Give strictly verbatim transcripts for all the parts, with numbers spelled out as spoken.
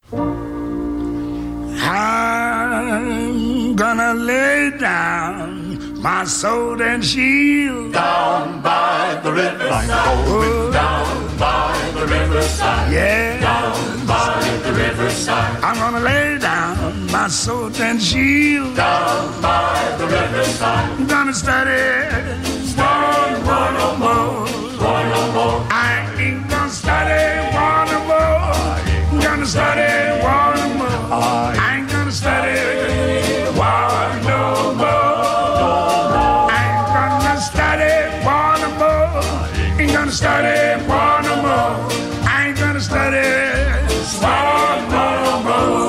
I'm gonna lay down my sword and shield down by the riverside. I'm going down by the riverside. Yeah, down by the riverside. I'm gonna lay down my sword and shield down by the riverside. I'm gonna study, study one no more, one no more. I ain't gonna study one no more. I'm gonna study one no more. I ain't gonna study one no more. I ain't gonna study one no more. Ain't gonna study one no more. I ain't gonna study one no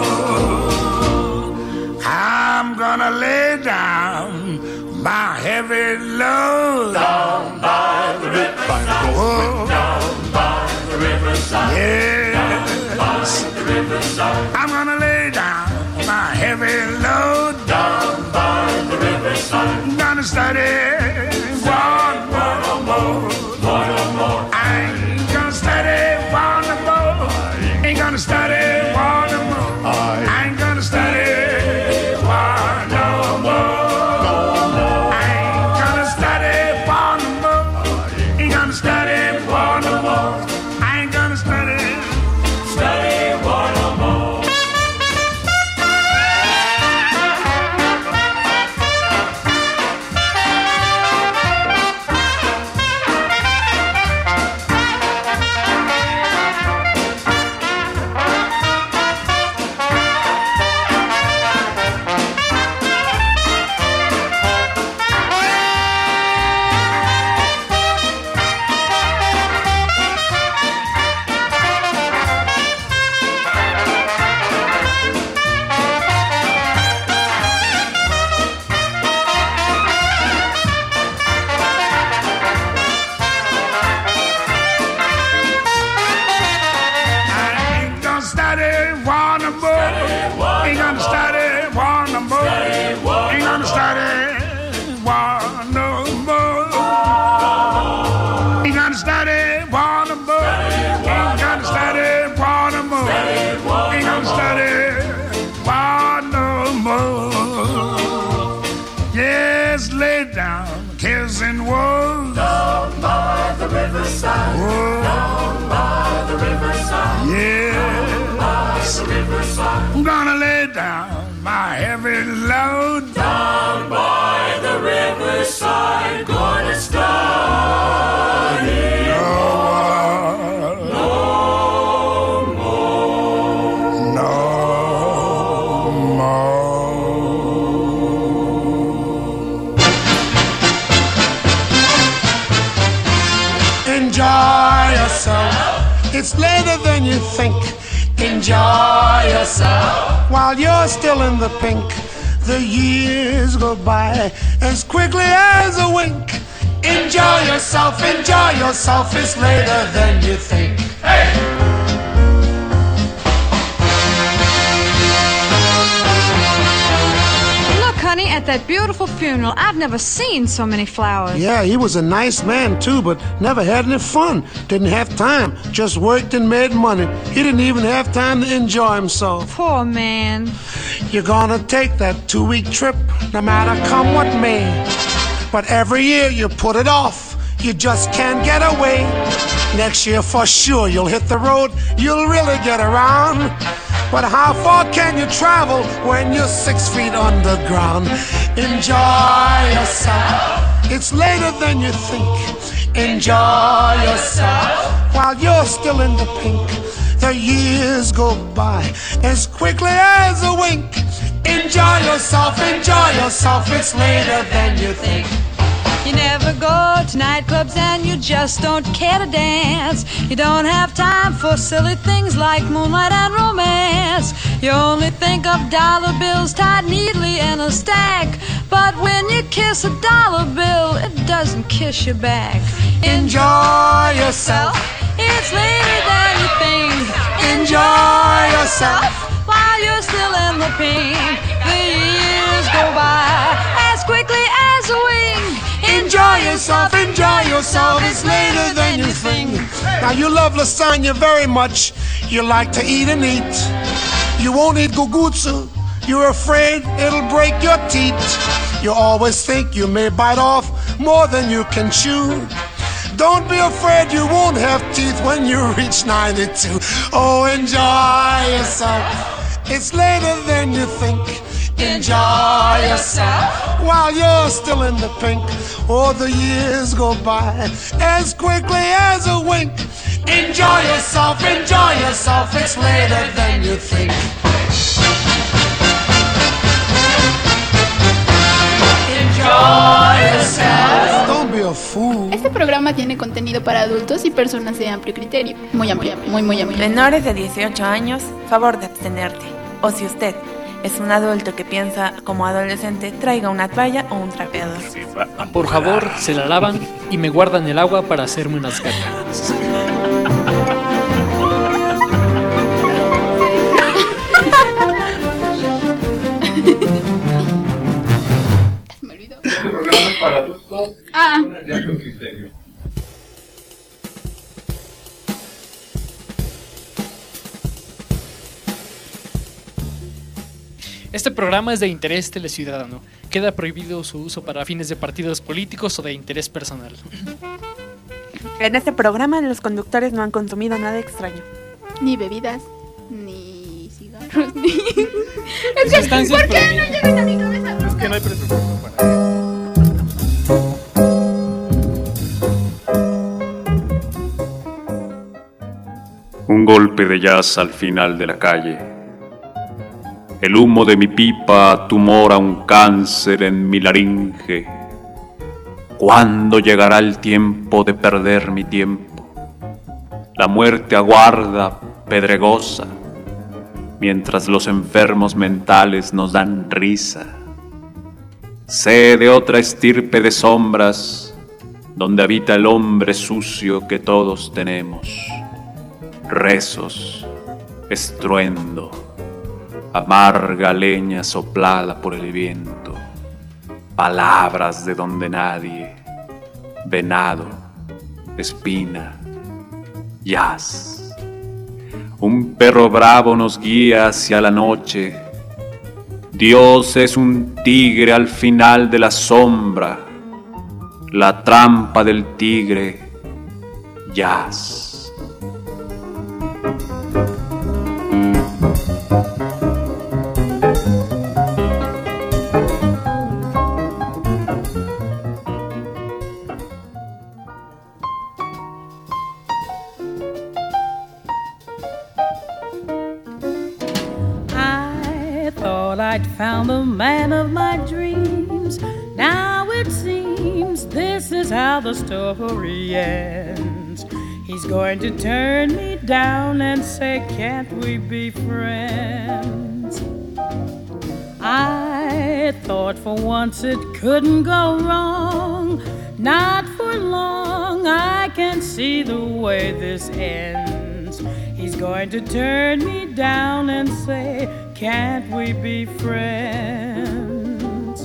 more. I'm gonna lay down my heavy load down by the riverside. Oh. Down by the riverside. Yes. Down by the riverside. I'm gonna lay down my heavy load down by the riverside. I'm gonna study one no more. One no more. I ain't gonna study one no more. Ain't gonna study one no more. I ain't gonna study one no more. I ain't gonna study one no more. Ain't gonna study one no more. I ain't gonna study study one no more. Cares and woes down by the riverside. Oh. Down by the riverside. Yes. Down by the riverside. I'm gonna lay down my heavy load down by the riverside. Gonna study no more. No more. No more. Enjoy yourself. It's later than you think. Enjoy yourself while you're still in the pink. The years go by as quickly as a wink. Enjoy yourself, enjoy yourself. It's later than you think. Hey! Honey, at that beautiful funeral, I've never seen so many flowers. Yeah, he was a nice man too, but never had any fun. Didn't have time, just worked and made money. He didn't even have time to enjoy himself. Poor man. You're gonna take that two-week trip, no matter come what may. But every year you put it off, you just can't get away. Next year for sure you'll hit the road, you'll really get around. But how far can you travel when you're six feet underground? Enjoy yourself. It's later than you think. Enjoy yourself while you're still in the pink. The years go by as quickly as a wink. Enjoy yourself, enjoy yourself. It's later than you think. You never go to nightclubs and you just don't care to dance. You don't have time for silly things like moonlight and romance. You only think of dollar bills tied neatly in a stack. But when you kiss a dollar bill, it doesn't kiss you back. Enjoy yourself. It's later than you think. Enjoy yourself while you're still in the pink. The years go by as quickly as a wink. Enjoy yourself, enjoy yourself. It's later than you think. Now you love lasagna very much. You like to eat and eat. You won't eat gugutsu. You're afraid it'll break your teeth. You always think you may bite off more than you can chew. Don't be afraid you won't have teeth when you reach ninety-two. Oh, enjoy yourself. It's later than you think. Enjoy yourself while you're still in the pink. Oh, the years go by as quickly as a wink. Enjoy yourself, enjoy yourself. It's later than you think. Enjoy yourself. Don't be a fool. Este programa tiene contenido para adultos y personas de amplio criterio. Muy amplio, muy, muy amplio. Menores de dieciocho años, favor de abstenerte. O si usted es un adulto que piensa como adolescente, traiga una toalla o un trapeador. Por favor, se la lavan y me guardan el agua para hacerme unas gargaras. Me olvidó. Ah. Este programa es de interés teleciudadano. Queda prohibido su uso para fines de partidos políticos o de interés personal. En este programa los conductores no han consumido nada extraño. Ni bebidas, ni cigarros, ni... Es que, Sustancias ¿por qué prohibidas. no llegan a mi cabeza? Es que no hay presupuesto para eso. Un golpe de jazz al final de la calle. El humo de mi pipa tumora un cáncer en mi laringe. ¿Cuándo llegará el tiempo de perder mi tiempo? La muerte aguarda, pedregosa, mientras los enfermos mentales nos dan risa. Sé de otra estirpe de sombras, donde habita el hombre sucio que todos tenemos. Rezos, estruendo, amarga leña soplada por el viento, palabras de donde nadie, venado, espina, jazz. Un perro bravo nos guía hacia la noche. Dios es un tigre al final de la sombra, la trampa del tigre, jazz. I'd found the man of my dreams. Now it seems this is how the story ends. He's going to turn me down and say, can't we be friends? I thought for once it couldn't go wrong. Not for long, I can see the way this ends. He's going to turn me down and say, can't we be friends?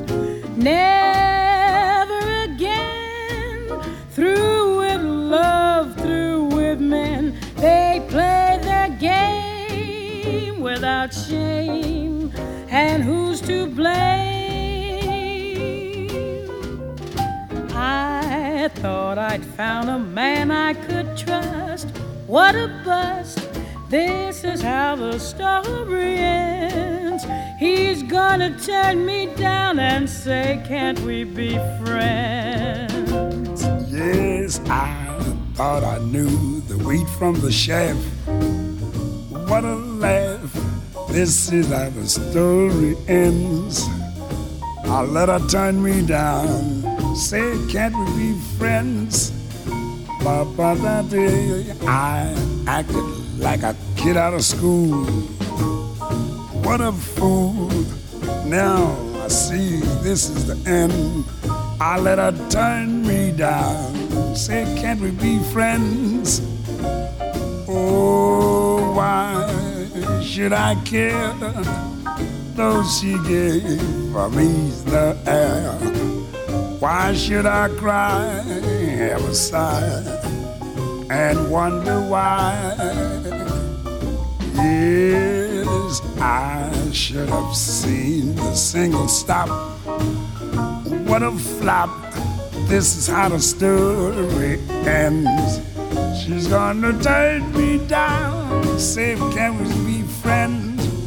Never again. Through with love, through with men. They play their game without shame. And who's to blame? I thought I'd found a man I could trust. What a bust. This is how the story ends. He's gonna turn me down and say, can't we be friends? Yes, I thought I knew the wheat from the chaff. What a laugh. This is how the story ends. I let her turn me down, say, can't we be friends? Ba-ba-da-dee. I acted like a kid out of school. What a fool. Now I see this is the end. I let her turn me down, say, can't we be friends? Oh, why should I care? Though she gave me the air. Why should I cry, have a sigh, and wonder why Yes, I should have seen the single stop. What a flop. This is how the story ends. She's gonna turn me down, say, can we be friends?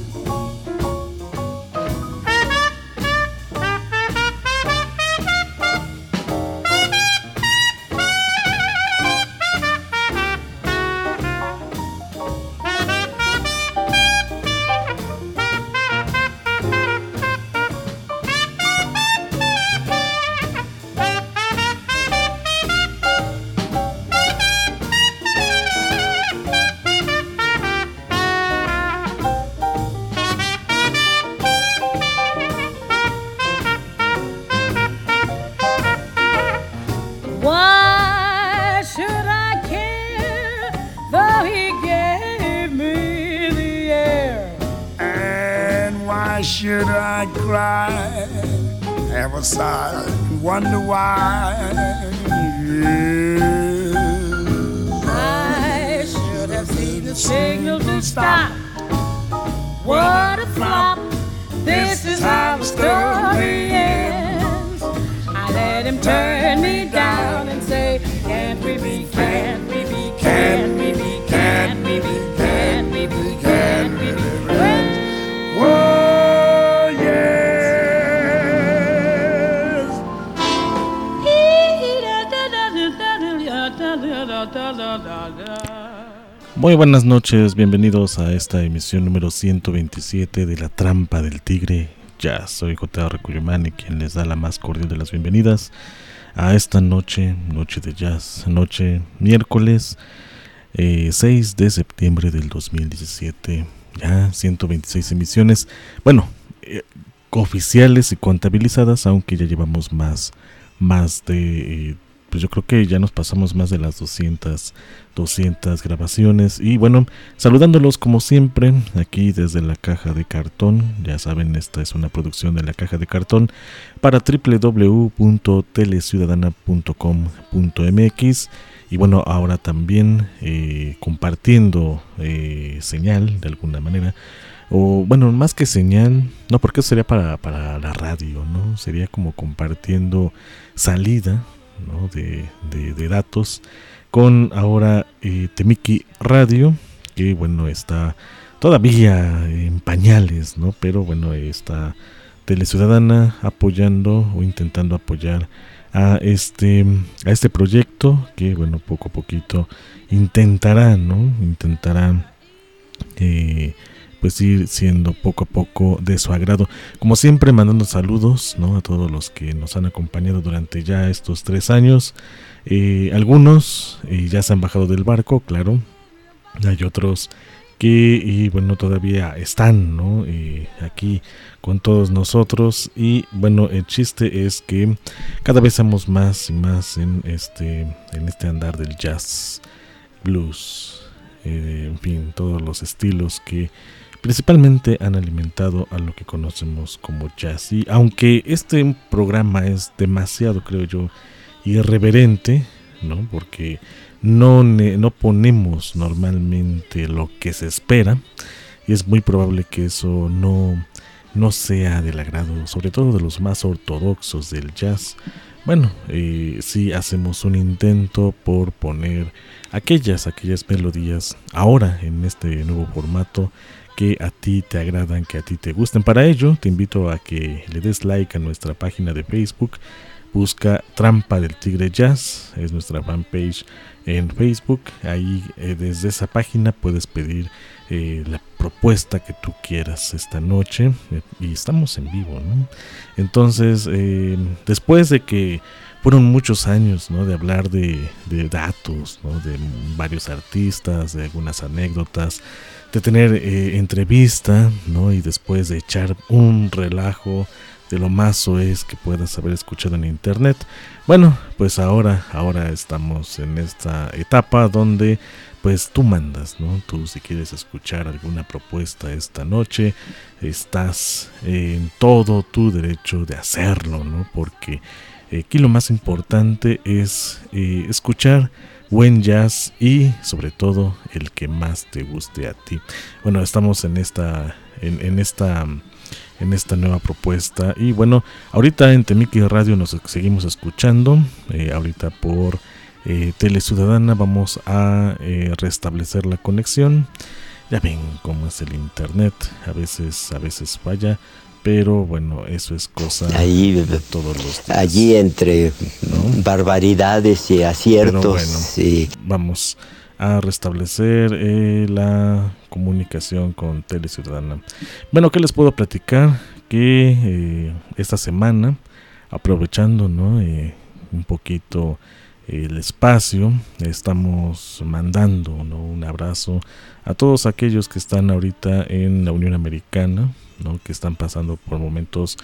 Should I cry, have a sigh, and wonder why? Yes. I should have seen the signal to stop. What a flop. This is how the story ends. I let him turn me down and say, can't we be, can't we be, can't we be, can't we be, can't we be, can't we be friends? Whoa. Muy buenas noches, bienvenidos a esta emisión número ciento veintisiete de La Trampa del Tigre Jazz. Soy J R. Cuyumani, quien les da la más cordial de las bienvenidas a esta noche, noche de jazz, noche miércoles eh, seis de septiembre del dos mil diecisiete. Ya ciento veintiséis emisiones, bueno, eh, oficiales y contabilizadas, aunque ya llevamos más, más de... Eh, pues yo creo que ya nos pasamos más de las doscientas, doscientas grabaciones. Y bueno, saludándolos como siempre aquí desde la Caja de Cartón. Ya saben, esta es una producción de la Caja de Cartón para doble u doble u doble u punto teleciudadana punto com punto m x. Y bueno, ahora también eh, compartiendo eh, señal de alguna manera. O bueno, más que señal, no, porque eso sería para, para la radio, ¿no? Sería como compartiendo salida, ¿no? de, de, de datos con ahora eh, Temiki Radio, que bueno, está todavía en pañales, ¿no? Pero bueno, está Teleciudadana apoyando o intentando apoyar a este a este proyecto que bueno, poco a poquito intentará, ¿no? Intentará eh, pues ir siendo poco a poco de su agrado. Como siempre, mandando saludos, ¿no? A todos los que nos han acompañado durante ya estos tres años. Eh, algunos eh, ya se han bajado del barco, claro. Hay otros que, y bueno, todavía están, ¿no? Eh, aquí con todos nosotros. Y bueno, el chiste es que cada vez somos más y más en este, en este andar del jazz, blues, eh, en fin, todos los estilos que principalmente han alimentado a lo que conocemos como jazz. Y aunque este programa es demasiado, creo yo, irreverente, ¿no? Porque no, ne- no ponemos normalmente lo que se espera, y es muy probable que eso no, no sea del agrado, sobre todo de los más ortodoxos del jazz. Bueno, eh, sí hacemos un intento por poner aquellas, aquellas melodías ahora en este nuevo formato que a ti te agradan, que a ti te gusten. Para ello te invito a que le des like a nuestra página de Facebook. Busca Trampa del Tigre Jazz, es nuestra fanpage en Facebook. Ahí eh, desde esa página puedes pedir eh, la propuesta que tú quieras esta noche, eh, y estamos en vivo, ¿no? Entonces, eh, después de que fueron muchos años, ¿no? De hablar de, de datos, ¿no? De varios artistas, de algunas anécdotas, de tener eh, entrevista, ¿no? Y después de echar un relajo de lo más soez que puedas haber escuchado en internet. Bueno, pues ahora, ahora estamos en esta etapa donde pues tú mandas, ¿no? Tú, si quieres escuchar alguna propuesta esta noche, estás en todo tu derecho de hacerlo, ¿no? Porque aquí lo más importante es eh, escuchar buen jazz y sobre todo el que más te guste a ti. Bueno, estamos en esta en, en esta en esta nueva propuesta y bueno, ahorita en Temiki Radio nos seguimos escuchando, eh, ahorita por eh, Tele Ciudadana vamos a eh, restablecer la conexión. Ya ven cómo es el internet, a veces a veces falla, pero bueno, eso es cosa ahí, de todos los días. Allí entre ¿no? barbaridades y aciertos. Pero bueno, sí. Vamos a restablecer eh, la comunicación con Tele Ciudadana. Bueno, ¿qué les puedo platicar? Que eh, esta semana, aprovechando ¿no? eh, un poquito el espacio, estamos mandando ¿no? un abrazo a todos aquellos que están ahorita en la Unión Americana, ¿no? que están pasando por momentos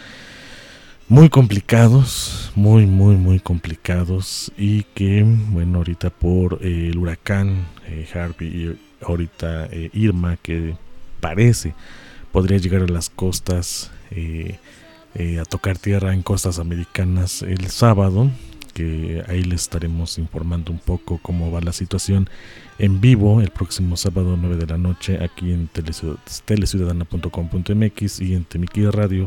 muy complicados, muy muy muy complicados y que bueno ahorita por eh, el huracán eh, Harvey y ahorita eh, Irma que parece podría llegar a las costas eh, eh, a tocar tierra en costas americanas el sábado, que ahí les estaremos informando un poco cómo va la situación en vivo el próximo sábado nueve de la noche aquí en teleciudadana punto com punto m x y en Temiki Radio.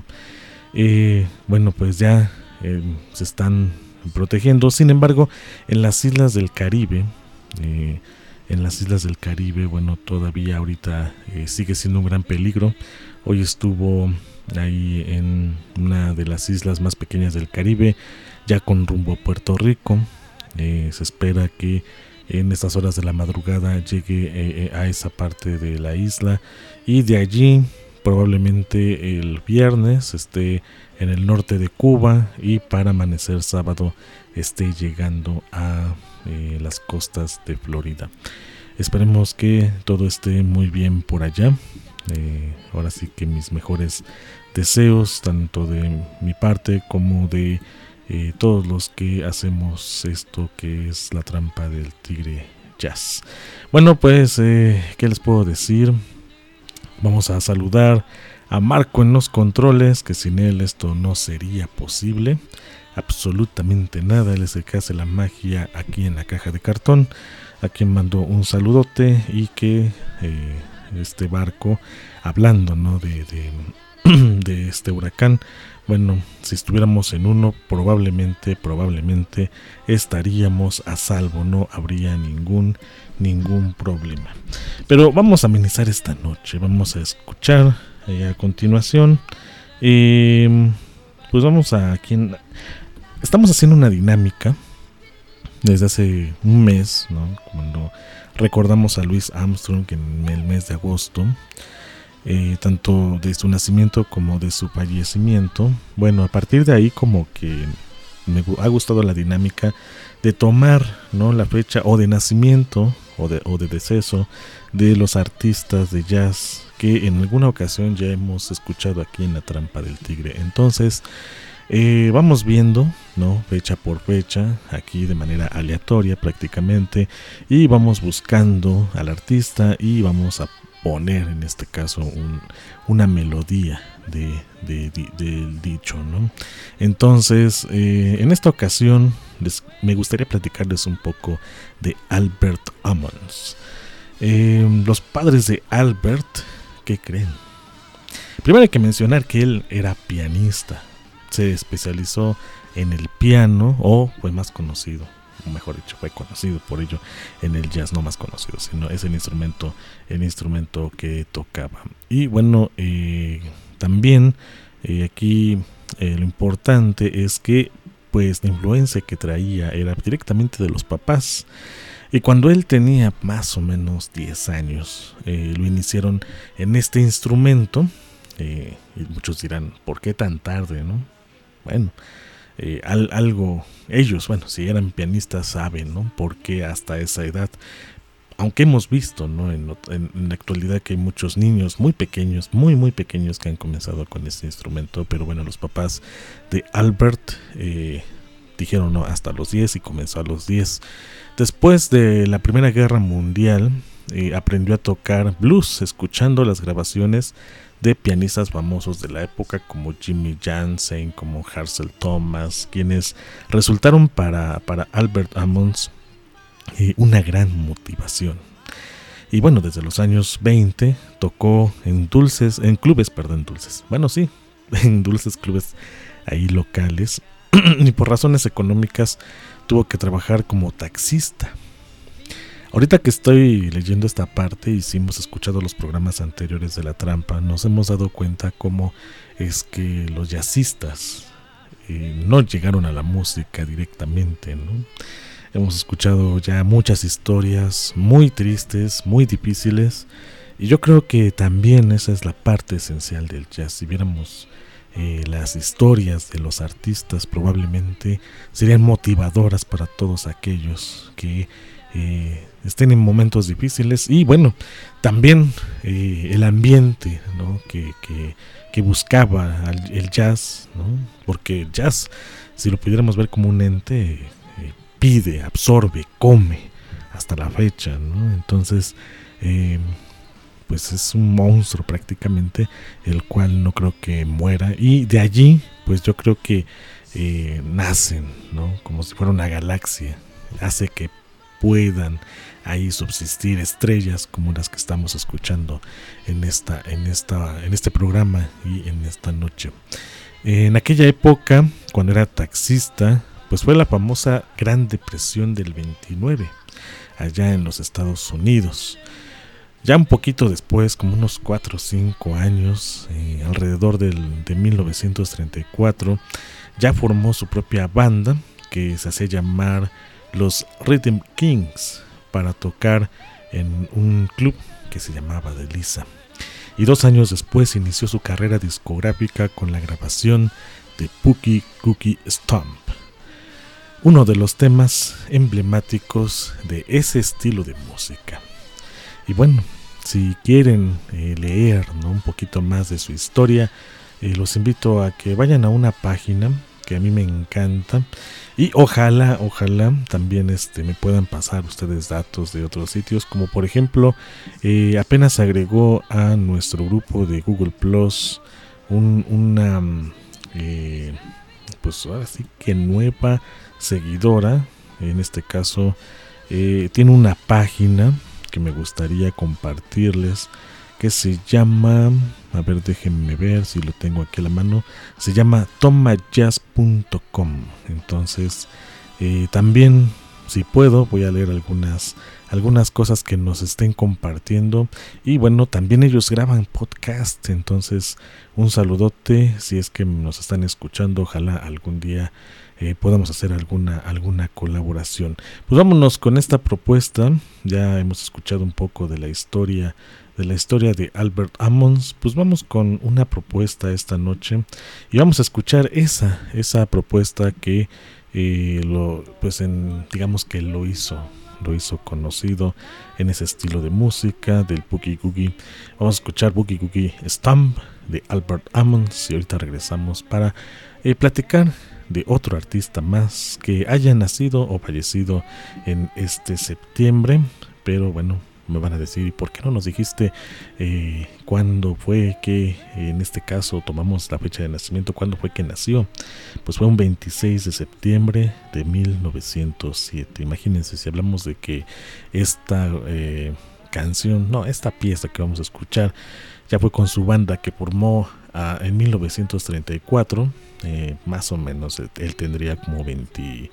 Eh, bueno, pues ya eh, se están protegiendo. Sin embargo, en las islas del Caribe, eh, en las islas del Caribe, bueno, todavía ahorita eh, sigue siendo un gran peligro. Hoy estuvo ahí en una de las islas más pequeñas del Caribe, ya con rumbo a Puerto Rico. Eh, se espera que en estas horas de la madrugada llegue eh, a esa parte de la isla y de allí probablemente el viernes esté en el norte de Cuba y para amanecer sábado esté llegando a eh, las costas de Florida. Esperemos que todo esté muy bien por allá. Eh, ahora sí que mis mejores deseos, tanto de mi parte como de eh, todos los que hacemos esto que es la trampa del tigre jazz. Bueno, pues, eh, ¿qué les puedo decir? Vamos a saludar a Marco en los controles, que sin él esto no sería posible. Absolutamente nada, él es el que hace la magia aquí en la caja de cartón. A quien mandó un saludote y que eh, este barco, hablando ¿no? de, de, de este huracán, bueno, si estuviéramos en uno, probablemente, probablemente estaríamos a salvo, no habría ningún, ningún problema. Pero vamos a amenizar esta noche, vamos a escuchar eh, a continuación, eh, pues vamos a quien, estamos haciendo una dinámica desde hace un mes, ¿no? Cuando recordamos a Louis Armstrong en el mes de agosto. Eh, tanto de su nacimiento como de su fallecimiento. Bueno, a partir de ahí como que me ha gustado la dinámica de tomar ¿no? la fecha o de nacimiento o de, o de deceso de los artistas de jazz que en alguna ocasión ya hemos escuchado aquí en La Trampa del Tigre. Entonces eh, vamos viendo ¿no? fecha por fecha aquí de manera aleatoria prácticamente y vamos buscando al artista y vamos a poner en este caso un, una melodía de, de, de, del dicho, ¿no? Entonces, eh, en esta ocasión les, me gustaría platicarles un poco de Albert Ammons. Eh, los padres de Albert, ¿qué creen? Primero hay que mencionar que él era pianista, se especializó en el piano o fue más conocido. Mejor dicho, fue conocido por ello en el jazz, no más conocido, sino es el instrumento, el instrumento que tocaba. Y bueno, eh, también eh, aquí eh, lo importante es que pues la influencia que traía era directamente de los papás. Y cuando él tenía más o menos diez años, eh, lo iniciaron en este instrumento. Eh, y muchos dirán, ¿por qué tan tarde, no? Bueno, Eh, al, algo, ellos, bueno, si eran pianistas saben, ¿no? Porque hasta esa edad, aunque hemos visto, ¿no? En, en, en la actualidad que hay muchos niños muy pequeños, muy muy pequeños que han comenzado con este instrumento, pero bueno, los papás de Albert eh, dijeron, no, hasta los diez y comenzó a los diez. Después de la Primera Guerra Mundial, eh, aprendió a tocar blues, escuchando las grabaciones de pianistas famosos de la época como Jimmy Jansen, como Harold Thomas, quienes resultaron para, para Albert Ammons eh, una gran motivación. Y bueno, desde los años veinte tocó en dulces, en clubes, perdón, dulces. Bueno, sí, en dulces clubes ahí locales. Y por razones económicas tuvo que trabajar como taxista. Ahorita que estoy leyendo esta parte y si hemos escuchado los programas anteriores de La Trampa, nos hemos dado cuenta cómo es que los jazzistas eh, no llegaron a la música directamente, ¿no? Hemos escuchado ya muchas historias muy tristes, muy difíciles, y yo creo que también esa es la parte esencial del jazz. Si viéramos eh, las historias de los artistas, probablemente serían motivadoras para todos aquellos que eh, estén en momentos difíciles. Y bueno, también eh, el ambiente, ¿no? que, que, que buscaba el jazz, ¿no? Porque el jazz, si lo pudiéramos ver como un ente, eh, pide, absorbe, come hasta la fecha, ¿no? Entonces eh, pues es un monstruo prácticamente, el cual no creo que muera, y de allí pues yo creo que eh, nacen, ¿no? Como si fuera una galaxia, hace que puedan ahí subsistir estrellas como las que estamos escuchando en esta, en esta, en este programa y en esta noche. En aquella época, cuando era taxista, pues fue la famosa Gran Depresión del veintinueve, allá en los Estados Unidos. Ya un poquito después, como unos cuatro o cinco años, eh, alrededor del, de mil novecientos treinta y cuatro, ya formó su propia banda que se hacía llamar los Rhythm Kings, para tocar en un club que se llamaba Delisa. Y dos años después inició su carrera discográfica con la grabación de Boogie Woogie Stomp, uno de los temas emblemáticos de ese estilo de música. Y bueno, si quieren eh, leer, ¿no? un poquito más de su historia, eh, los invito a que vayan a una página que a mí me encanta, y ojalá, ojalá también este, me puedan pasar ustedes datos de otros sitios, como por ejemplo, eh, apenas agregó a nuestro grupo de Google Plus un, una, eh, pues ahora sí que nueva seguidora, en este caso, eh, tiene una página que me gustaría compartirles, que se llama, a ver, déjenme ver si lo tengo aquí a la mano, se llama toma jazz punto com. Entonces, eh, también, si puedo, voy a leer algunas, algunas cosas que nos estén compartiendo. Y bueno, también ellos graban podcast, entonces un saludote si es que nos están escuchando. Ojalá algún día eh, podamos hacer alguna, alguna colaboración. Pues vámonos con esta propuesta. Ya hemos escuchado un poco de la historia de la historia de Albert Ammons. Pues vamos con una propuesta esta noche y vamos a escuchar esa esa propuesta que eh, lo pues en digamos que lo hizo lo hizo conocido en ese estilo de música del Boogie Woogie. Vamos a escuchar Boogie Woogie Stomp de Albert Ammons y ahorita regresamos para eh, platicar de otro artista más que haya nacido o fallecido en este septiembre. Pero bueno, me van a decir, ¿por qué no nos dijiste eh, cuándo fue que, en este caso, tomamos la fecha de nacimiento? ¿Cuándo fue que nació? Pues fue un veintiséis de septiembre de mil novecientos siete. Imagínense, si hablamos de que esta eh, canción, no, esta pieza que vamos a escuchar, ya fue con su banda que formó uh, en mil novecientos treinta y cuatro, eh, más o menos, él tendría como veinte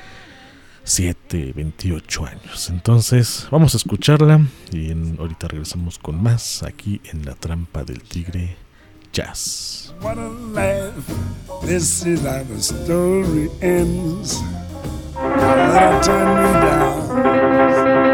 siete, veintiocho años. Entonces vamos a escucharla y en, ahorita regresamos con más aquí en La Trampa del Tigre Jazz. What a laugh, this is how the story ends. Now let her turn me down.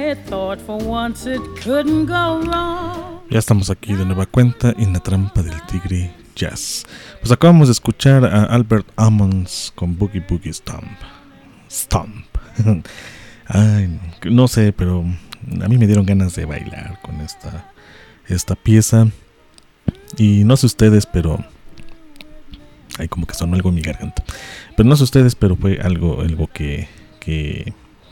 I thought for once it couldn't go wrong. Ya estamos aquí de nueva cuenta en la trampa del tigre jazz. Pues acabamos de escuchar a Albert Ammons con Boogie Boogie Stomp. Stomp. Ay, no sé, pero a mí me dieron ganas de bailar con esta, esta pieza. Y no sé ustedes, pero... Ay, como que sonó algo en mi garganta. Pero no sé ustedes, pero fue algo, algo que... que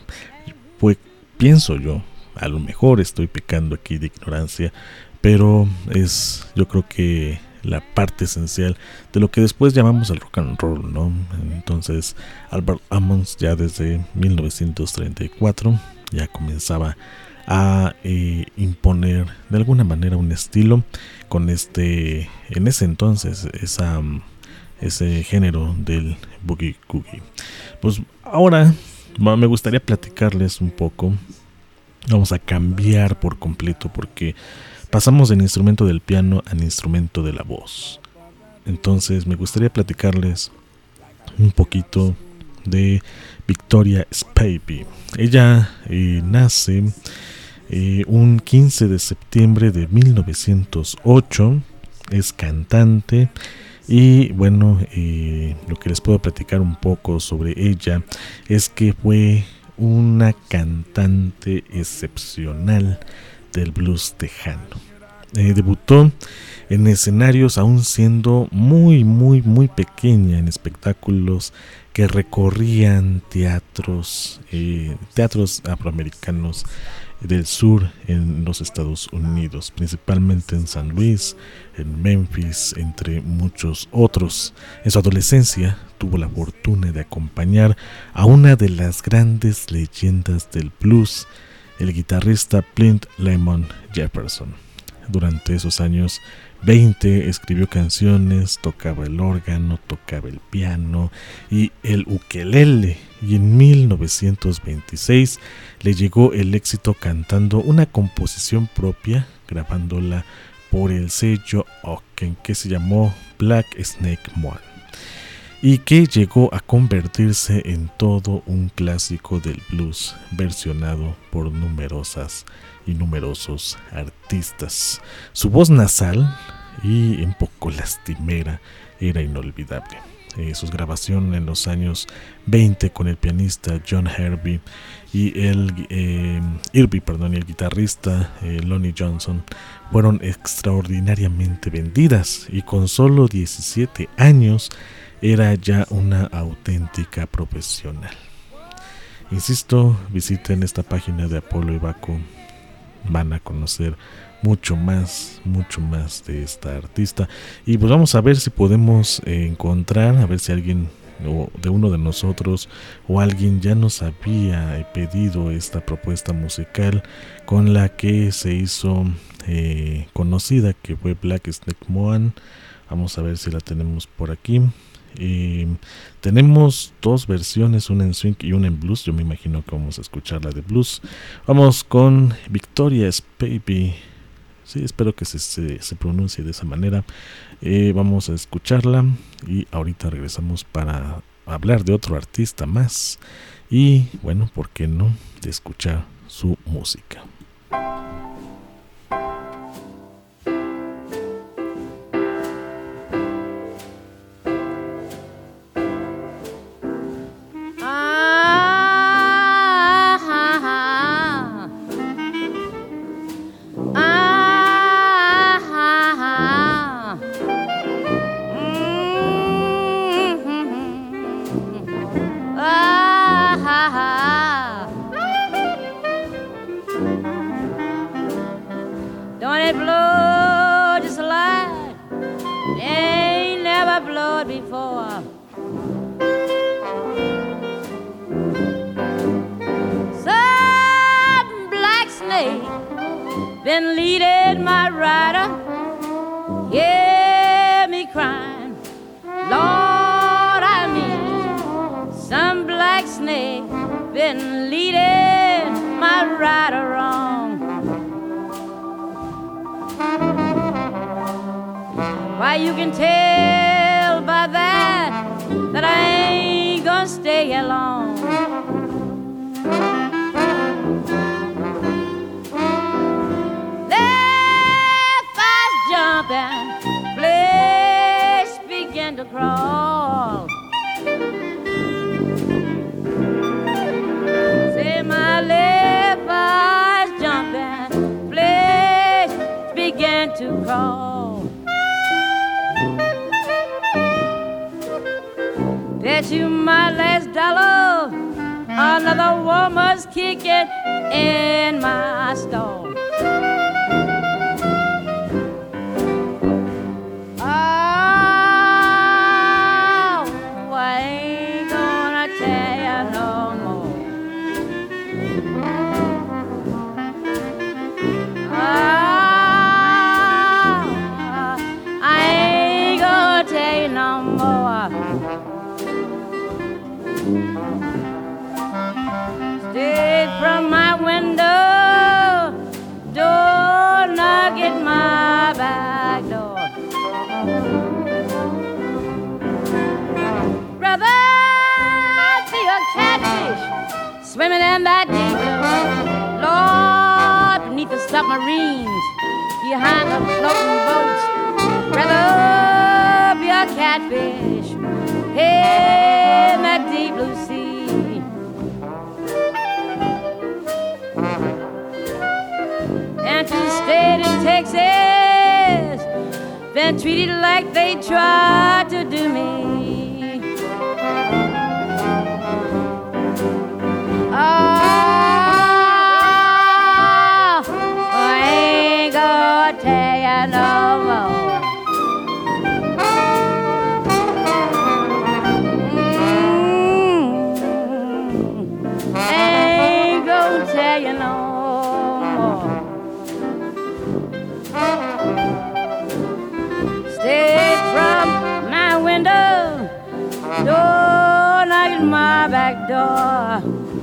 fue, pienso yo, a lo mejor estoy pecando aquí de ignorancia, pero es, yo creo que la parte esencial de lo que después llamamos el rock and roll, ¿no? Entonces, Albert Ammons ya desde mil novecientos treinta y cuatro ya comenzaba a eh, imponer de alguna manera un estilo con este, en ese entonces, esa, ese género del boogie woogie. Pues ahora me gustaría platicarles un poco. Vamos a cambiar por completo porque pasamos del instrumento del piano al instrumento de la voz. Entonces me gustaría platicarles un poquito de Victoria Spivey. Ella eh, nace eh, un quince de septiembre de mil novecientos ocho. Es cantante. Y bueno, eh, lo que les puedo platicar un poco sobre ella es que fue una cantante excepcional del blues tejano. Eh, debutó en escenarios aún siendo muy, muy, muy pequeña, en espectáculos que recorrían teatros, eh, teatros afroamericanos del sur en los Estados Unidos, principalmente en San Luis, en Memphis, entre muchos otros. En su adolescencia tuvo la fortuna de acompañar a una de las grandes leyendas del blues, el guitarrista Flint Lemon Jefferson. Durante esos años veinte escribió canciones, tocaba el órgano, tocaba el piano y el ukelele, y en mil novecientos veintiséis le llegó el éxito cantando una composición propia, grabándola por el sello Oken, que se llamó Black Snake Moan, y que llegó a convertirse en todo un clásico del blues, versionado por numerosas y numerosos artistas. Su voz nasal y un poco lastimera era inolvidable. Eh, sus grabaciones en los años veinte con el pianista John Irby y el eh, Irby, perdón, y el guitarrista eh, Lonnie Johnson fueron extraordinariamente vendidas, y con solo diecisiete años era ya una auténtica profesional. Insisto, visiten esta página de Apolo y Baco, van a conocer mucho más, mucho más de esta artista. Y pues vamos a ver si podemos eh, encontrar, a ver si alguien o de uno de nosotros o alguien ya nos había pedido esta propuesta musical con la que se hizo eh, conocida, que fue Black Snake Moan. Vamos a ver si la tenemos por aquí. Eh, tenemos dos versiones, una en swing y una en blues. Yo me imagino que vamos a escuchar la de blues. Vamos con Victoria Spivey. Sí, espero que se, se, se pronuncie de esa manera. Eh, vamos a escucharla y ahorita regresamos para hablar de otro artista más. Y bueno, ¿por qué no? De escuchar su música. Been leading my rider, hear me crying, Lord, I mean, some black snake been leading my rider wrong. Why, you can tell by that that I ain't gonna stay here long. to crawl. Bet you my last dollar another woman's kicking in my stall. From my window, don't knock at my back door. Brother, be a catfish swimming in that deep blue. Lord, beneath the submarines, behind the floating boats. Brother, be a catfish in that deep blue sea. And to stay in Texas, been treated like they tried to do me. Oh, I ain't gonna tell you no more. Mm-hmm. Ain't gonna tell you no more. Stay from my window, don't knock at my back door.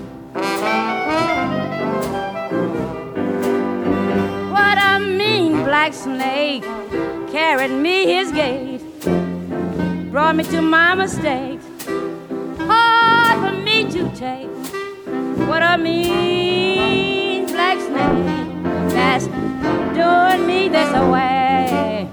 What a mean black snake carried me his gate, brought me to my mistakes, hard for me to take. What a mean black snake that's doing me this away.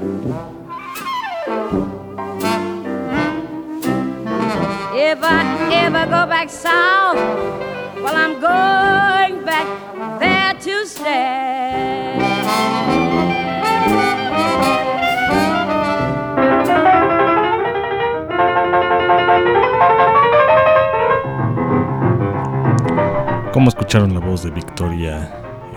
If I ever go back south, well, I'm going back there to stay. Como escucharon la voz de Victoria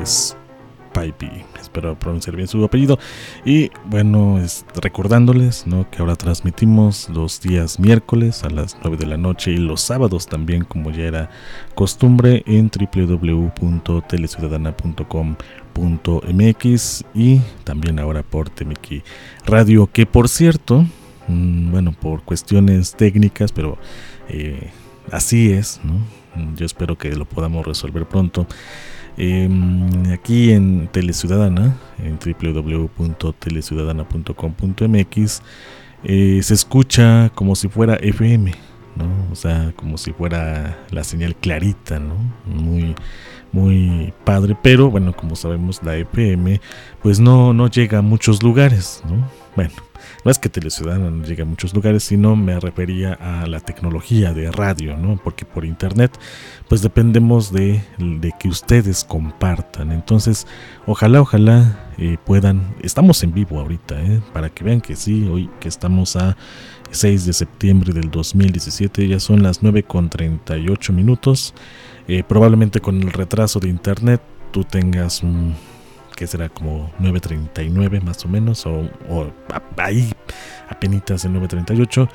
Spivey, espero pronunciar bien su apellido. Y bueno, es, recordándoles, ¿no?, que ahora transmitimos los días miércoles a las nueve de la noche y los sábados también, como ya era costumbre, en doble u doble u doble u punto teleciudadana punto com punto m x y también ahora por Temiki Radio, que por cierto, mmm, bueno, por cuestiones técnicas, pero eh, así es, ¿no? Yo espero que lo podamos resolver pronto. Eh, aquí en Teleciudadana, en doble u doble u doble u punto teleciudadana punto com punto m x, eh, se escucha como si fuera F M, ¿no? O sea, como si fuera la señal clarita, ¿no? Muy, muy padre, pero bueno, como sabemos, la F M pues no, no llega a muchos lugares, ¿no? Bueno, no es que Teleciudadana no llegue a muchos lugares, sino me refería a la tecnología de radio, ¿no? Porque por internet pues dependemos de, de que ustedes compartan. Entonces, ojalá, ojalá eh, puedan, estamos en vivo ahorita, ¿eh? Para que vean que sí, hoy que estamos a seis de septiembre del dos mil diecisiete, ya son las nueve con treinta y ocho minutos, eh, probablemente con el retraso de internet tú tengas un, que será como nueve treinta y nueve más o menos, o, o ahí apenitas en nueve treinta y ocho,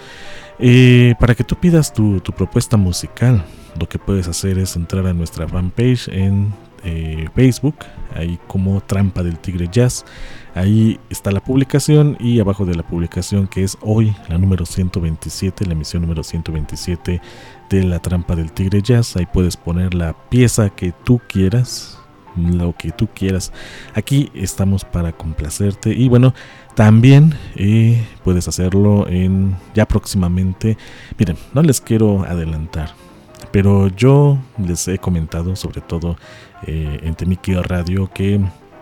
eh, para que tú pidas tu, tu propuesta musical. Lo que puedes hacer es entrar a nuestra fanpage en eh, Facebook, ahí como Trampa del Tigre Jazz. Ahí está la publicación y abajo de la publicación, que es hoy la número ciento veintisiete, la emisión número ciento veintisiete de la Trampa del Tigre Jazz, ahí puedes poner la pieza que tú quieras, lo que tú quieras. Aquí estamos para complacerte. Y bueno, también eh, puedes hacerlo en ya próximamente. Miren, no les quiero adelantar, pero yo les he comentado, sobre todo eh, en Temiki Radio, que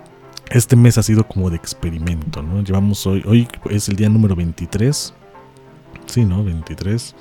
este mes ha sido como de experimento, ¿no? Llevamos hoy, hoy es el día número veintitrés. Sí, ¿no? veintitrés.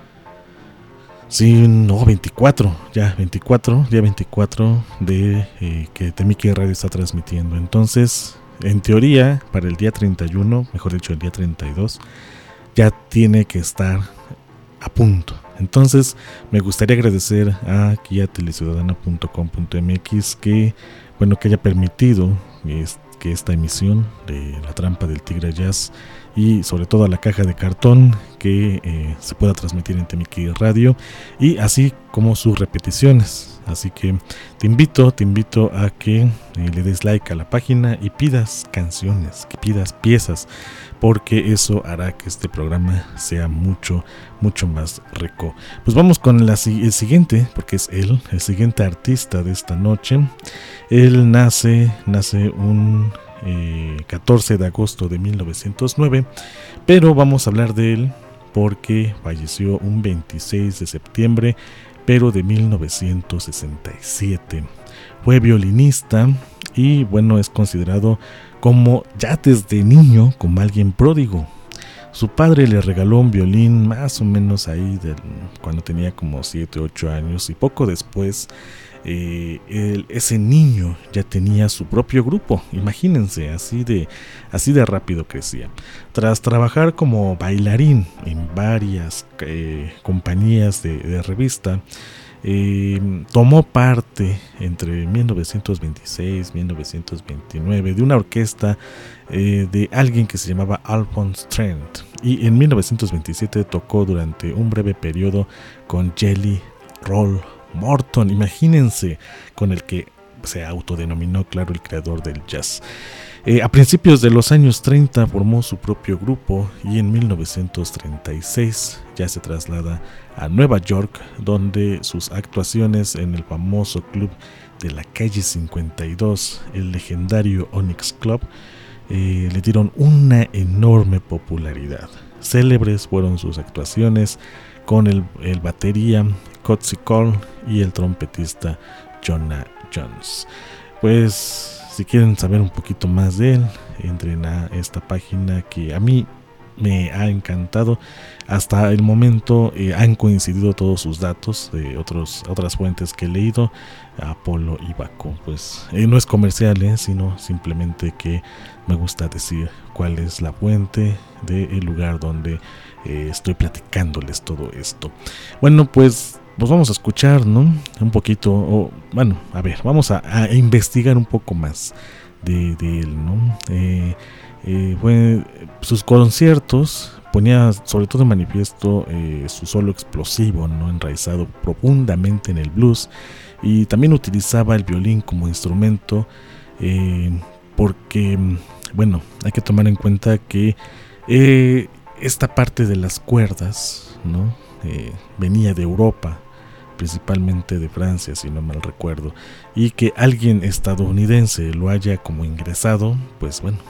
Sí, no, veinticuatro, ya, veinticuatro, día veinticuatro de eh, que Temiki Radio está transmitiendo. Entonces, en teoría, para el día treinta y uno, mejor dicho, el día treinta y dos, ya tiene que estar a punto. Entonces, me gustaría agradecer a aquí a teleciudadana punto com punto m x que, bueno, que haya permitido que esta emisión de La Trampa del Tigre Jazz y sobre todo a la caja de cartón que eh, se pueda transmitir en Temiki Radio y así como sus repeticiones. Así que te invito, te invito a que eh, le des like a la página y pidas canciones, que pidas piezas, porque eso hará que este programa sea mucho, mucho más rico. Pues vamos con la, el siguiente, porque es él, el siguiente artista de esta noche. Él nace, nace un eh, catorce de agosto de mil novecientos nueve, pero vamos a hablar de él porque falleció un veintiséis de septiembre, pero de mil novecientos sesenta y siete. Fue violinista y bueno, es considerado como ya desde niño como alguien pródigo. Su padre le regaló un violín más o menos ahí del, cuando tenía como siete u ocho años y poco después eh, el, ese niño ya tenía su propio grupo. Imagínense, así de, así de rápido crecía. Tras trabajar como bailarín en varias eh, compañías de, de revista, Eh, tomó parte entre mil novecientos veintiséis y mil novecientos veintinueve de una orquesta eh, de alguien que se llamaba Alphonse Trent, y en mil novecientos veintisiete tocó durante un breve periodo con Jelly Roll Morton, imagínense, con el que se autodenominó, claro, el creador del jazz. Eh, a principios de los años treinta formó su propio grupo y en mil novecientos treinta y seis ya se traslada a Nueva York, donde sus actuaciones en el famoso club de la calle cincuenta y dos, el legendario Onyx Club, eh, le dieron una enorme popularidad. Célebres fueron sus actuaciones con el, el batería Cotsy Cole y el trompetista Jonah Jones. Pues si quieren saber un poquito más de él, entren a esta página que a mí me ha encantado. Hasta el momento eh, han coincidido todos sus datos de otros, otras fuentes que he leído, Apolo y Baco. Pues eh, no es comercial, eh, sino simplemente que me gusta decir cuál es la fuente del lugar donde eh, estoy platicándoles todo esto. Bueno, pues Pues vamos a escuchar, ¿no? Un poquito, o bueno, a ver, vamos a, a investigar un poco más de, de él, ¿no? Eh, eh, bueno, sus conciertos ponía sobre todo en manifiesto eh, su solo explosivo, ¿no? Enraizado profundamente en el blues, y también utilizaba el violín como instrumento, eh, porque, bueno, hay que tomar en cuenta que eh, esta parte de las cuerdas, ¿no? Eh, venía de Europa, principalmente de Francia, si no mal recuerdo, y que alguien estadounidense lo haya como ingresado, pues bueno,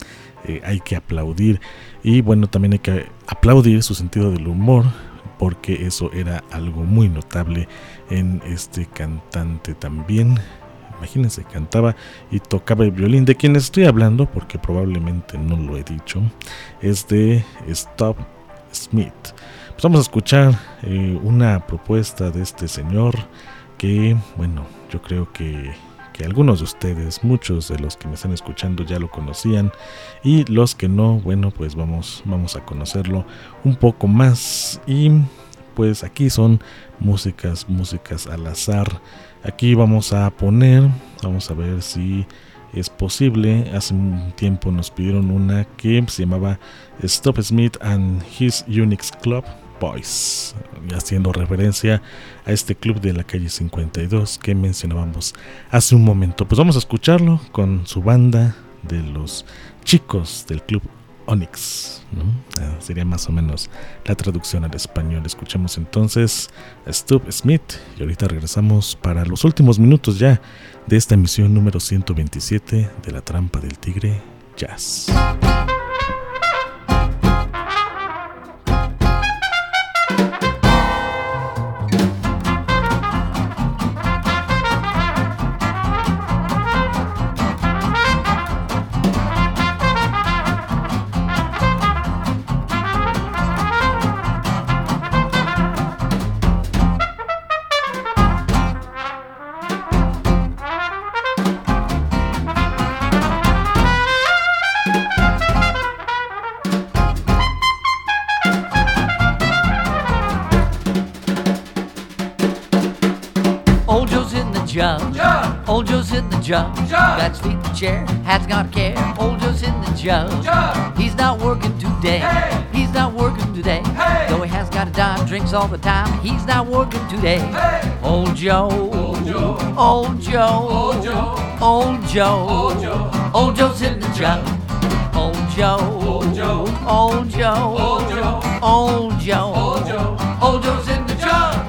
eh, hay que aplaudir. Y bueno, también hay que aplaudir su sentido del humor, porque eso era algo muy notable en este cantante también. Imagínense, cantaba y tocaba el violín. De quien estoy hablando, porque probablemente no lo he dicho, es de Stubb Smith. Pues vamos a escuchar eh, una propuesta de este señor que, bueno, yo creo que, que algunos de ustedes, muchos de los que me están escuchando ya lo conocían, y los que no, bueno, pues vamos, vamos a conocerlo un poco más. Y pues aquí son músicas, músicas al azar. Aquí vamos a poner, vamos a ver si es posible. Hace un tiempo nos pidieron una que se llamaba Stubb Smith and His Onyx Club Boys, haciendo referencia a este club de la calle cincuenta y dos que mencionábamos hace un momento. Pues vamos a escucharlo con su banda de los chicos del club Onyx, ¿no? Ah, sería más o menos la traducción al español. Escuchemos entonces a Stubb Smith y ahorita regresamos para los últimos minutos ya de esta emisión número ciento veintisiete de La Trampa del Tigre Jazz. Old Joe's in the jug. jug. Got his feet in the chair, hasn't got a care. Old Joe's in the jug. jug. He's not working today. Hey. He's not working today. Hey. Though he has got a dime, drinks all the time. He's not working today. Hey. Old Joe. Old Joe. Old Joe. Old Joe. Old Joe. Old Joe. Old Joe's in the jug. Old Joe. Old Joe. Old Joe. Old Joe. Old Joe. Old Joe. Old Joe's in the jug.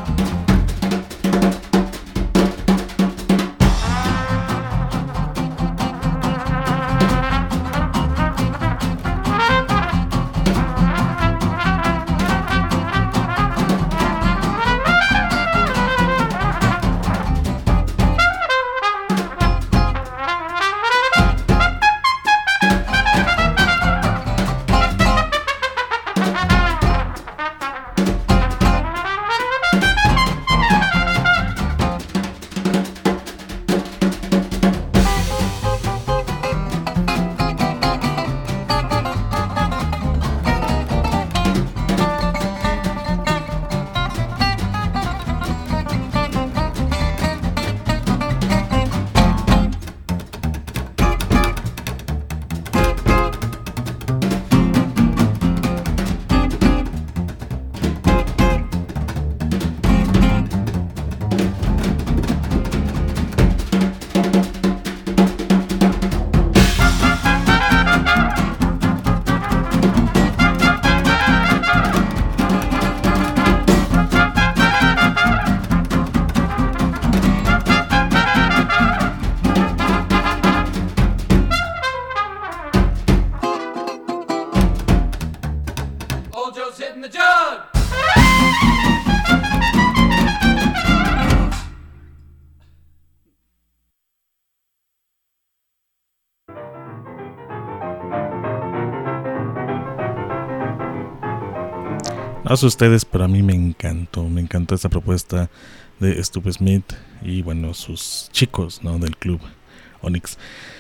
No sé ustedes, pero a mí me encantó, me encantó esta propuesta de Steve Smith y bueno, sus chicos, ¿no?, del club Onyx.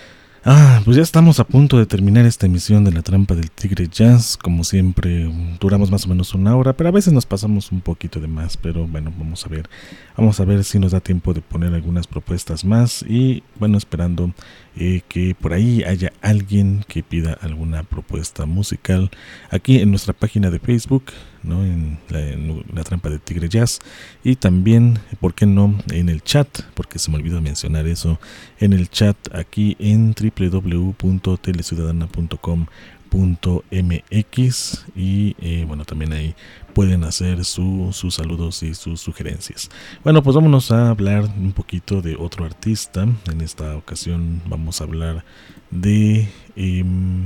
Ah, pues ya estamos a punto de terminar esta emisión de La Trampa del Tigre Jazz. Como siempre, duramos más o menos una hora, pero a veces nos pasamos un poquito de más. Pero bueno, vamos a ver, vamos a ver si nos da tiempo de poner algunas propuestas más. Y bueno, esperando eh, que por ahí haya alguien que pida alguna propuesta musical aquí en nuestra página de Facebook, ¿no?, en la, en la Trampa del Tigre Jazz, y también, ¿por qué no?, en el chat, porque se me olvidó mencionar eso, en el chat aquí en doble u doble u doble u punto teleciudadana punto com punto m x, y eh, bueno, también ahí pueden hacer su, sus saludos y sus sugerencias. Bueno, pues vámonos a hablar un poquito de otro artista. En esta ocasión vamos a hablar de eh,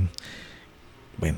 bueno,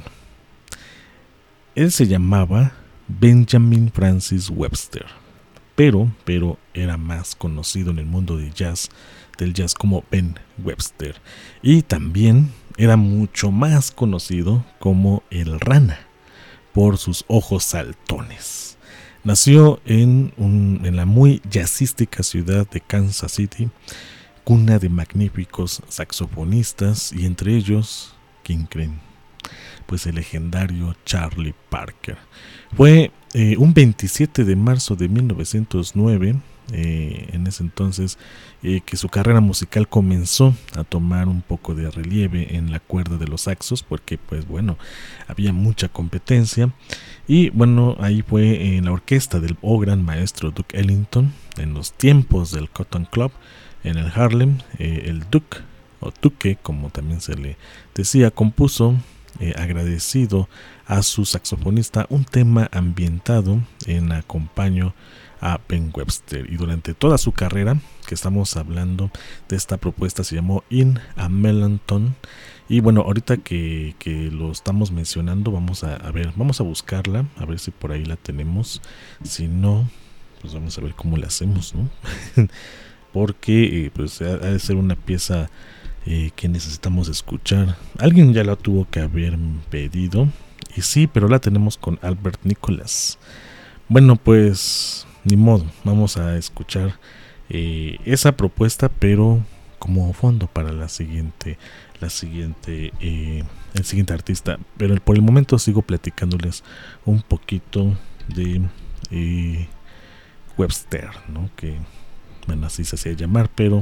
él se llamaba Benjamin Francis Webster, pero, pero era más conocido en el mundo del jazz, del jazz como Ben Webster, y también era mucho más conocido como el Rana por sus ojos saltones. Nació en, un, en la muy jazzística ciudad de Kansas City, cuna de magníficos saxofonistas, y entre ellos, ¿quién creen? Pues el legendario Charlie Parker. Fue eh, un veintisiete de marzo de mil novecientos nueve, eh, en ese entonces, eh, que su carrera musical comenzó a tomar un poco de relieve en la cuerda de los saxos, porque pues bueno, había mucha competencia. Y bueno, ahí fue en la orquesta del oh gran maestro Duke Ellington, en los tiempos del Cotton Club en el Harlem. eh, el Duke, o Duque como también se le decía, compuso Eh, agradecido a su saxofonista un tema ambientado en Acompaño a Ben Webster, y durante toda su carrera, que estamos hablando de esta propuesta, se llamó In a Melanton. Y bueno, ahorita que, que lo estamos mencionando, vamos a, a ver, vamos a buscarla, a ver si por ahí la tenemos. Si no, pues vamos a ver cómo la hacemos, ¿no? Porque eh, pues ha de ser una pieza Eh, que necesitamos escuchar. Alguien ya la tuvo que haber pedido, y sí, pero la tenemos con Albert Nicholas. Bueno, pues ni modo, vamos a escuchar eh, esa propuesta, pero como fondo para la siguiente, la siguiente, eh, el siguiente artista. Pero por el momento sigo platicándoles un poquito de eh, Webster, ¿no? Que bueno, así se hacía llamar, pero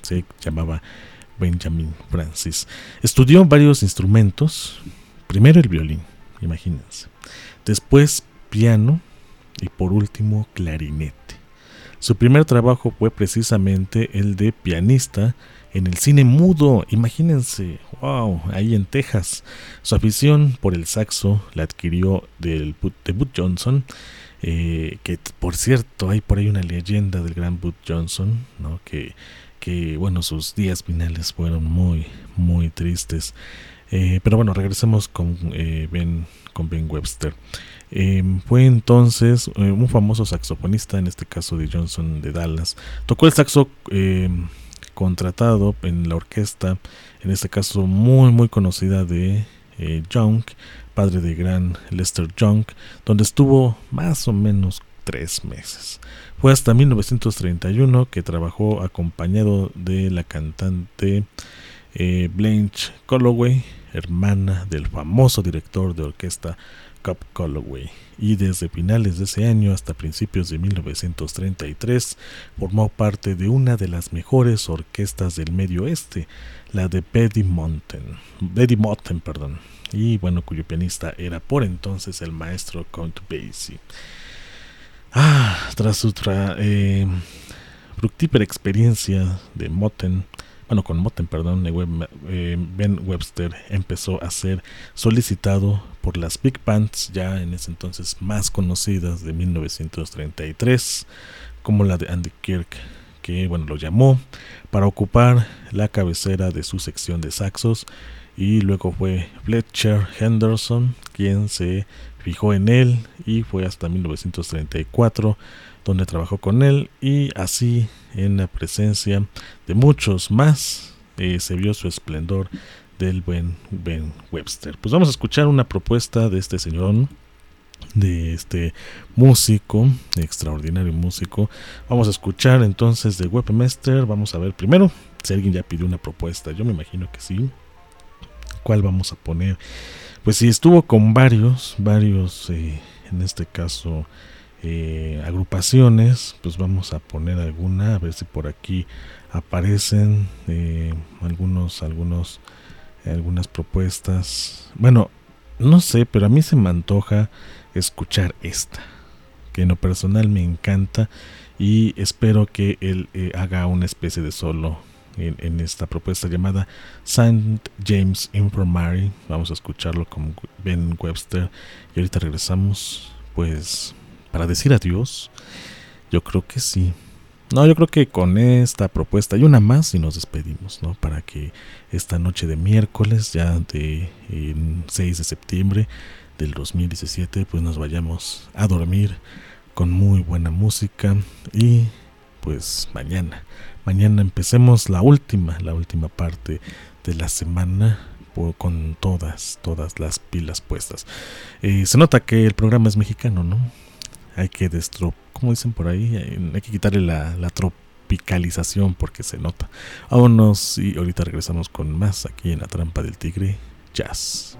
se llamaba Benjamin Francis. Estudió varios instrumentos, primero el violín, imagínense, después piano y por último clarinete. Su primer trabajo fue precisamente el de pianista en el cine mudo, imagínense, wow, ahí en Texas. Su afición por el saxo la adquirió del, de Bud Johnson, eh, que por cierto hay por ahí una leyenda del gran Bud Johnson, ¿no? que, que bueno, sus días finales fueron muy, muy tristes. Eh, pero bueno, regresemos con, eh, Ben, con Ben Webster. Eh, fue entonces eh, un famoso saxofonista, en este caso de Johnson de Dallas. Tocó el saxo eh, contratado en la orquesta, en este caso muy muy conocida de eh, Young, padre de gran Lester Young, donde estuvo más o menos tres meses. Fue hasta mil novecientos treinta y uno que trabajó acompañado de la cantante eh, Blanche Calloway, hermana del famoso director de orquesta Cub Calloway, y desde finales de ese año hasta principios de mil novecientos treinta y tres formó parte de una de las mejores orquestas del Medio Oeste, la de Betty Moten, Betty Moten, perdón, y bueno, cuyo pianista era por entonces el maestro Count Basie. Ah, tras su tra, eh, fructífera experiencia de Moten, bueno, con Moten, perdón, Ben Webster empezó a ser solicitado por las big bands ya en ese entonces más conocidas de mil novecientos treinta y tres, como la de Andy Kirk, que bueno, lo llamó para ocupar la cabecera de su sección de saxos, y luego fue Fletcher Henderson quien se fijó en él, y fue hasta mil novecientos treinta y cuatro donde trabajó con él, y así en la presencia de muchos más eh, se vio su esplendor del buen Ben Webster. Pues vamos a escuchar una propuesta de este señor, de este músico, extraordinario músico. Vamos a escuchar entonces de Webster. Vamos a ver primero si alguien ya pidió una propuesta. Yo me imagino que sí. ¿Cuál vamos a poner? Pues si estuvo con varios, varios, eh, en este caso, eh, agrupaciones, pues vamos a poner alguna, a ver si por aquí aparecen eh, algunos, algunos, eh, algunas propuestas. Bueno, no sé, pero a mí se me antoja escuchar esta, que en lo personal me encanta, y espero que él eh, haga una especie de solo en, en esta propuesta llamada Saint James Infirmary. Vamos a escucharlo con Ben Webster, y ahorita regresamos pues para decir adiós. Yo creo que sí. No, yo creo que con esta propuesta y una más y nos despedimos, ¿no? Para que esta noche de miércoles, ya de eh, seis de septiembre del dos mil diecisiete, pues nos vayamos a dormir con muy buena música, y pues mañana, mañana empecemos la última, la última parte de la semana por, con todas, todas las pilas puestas. Eh, se nota que el programa es mexicano, ¿no? Hay que destro, como dicen por ahí, hay que quitarle la, la tropicalización porque se nota. Vámonos y ahorita regresamos con más aquí en La Trampa del Tigre Jazz.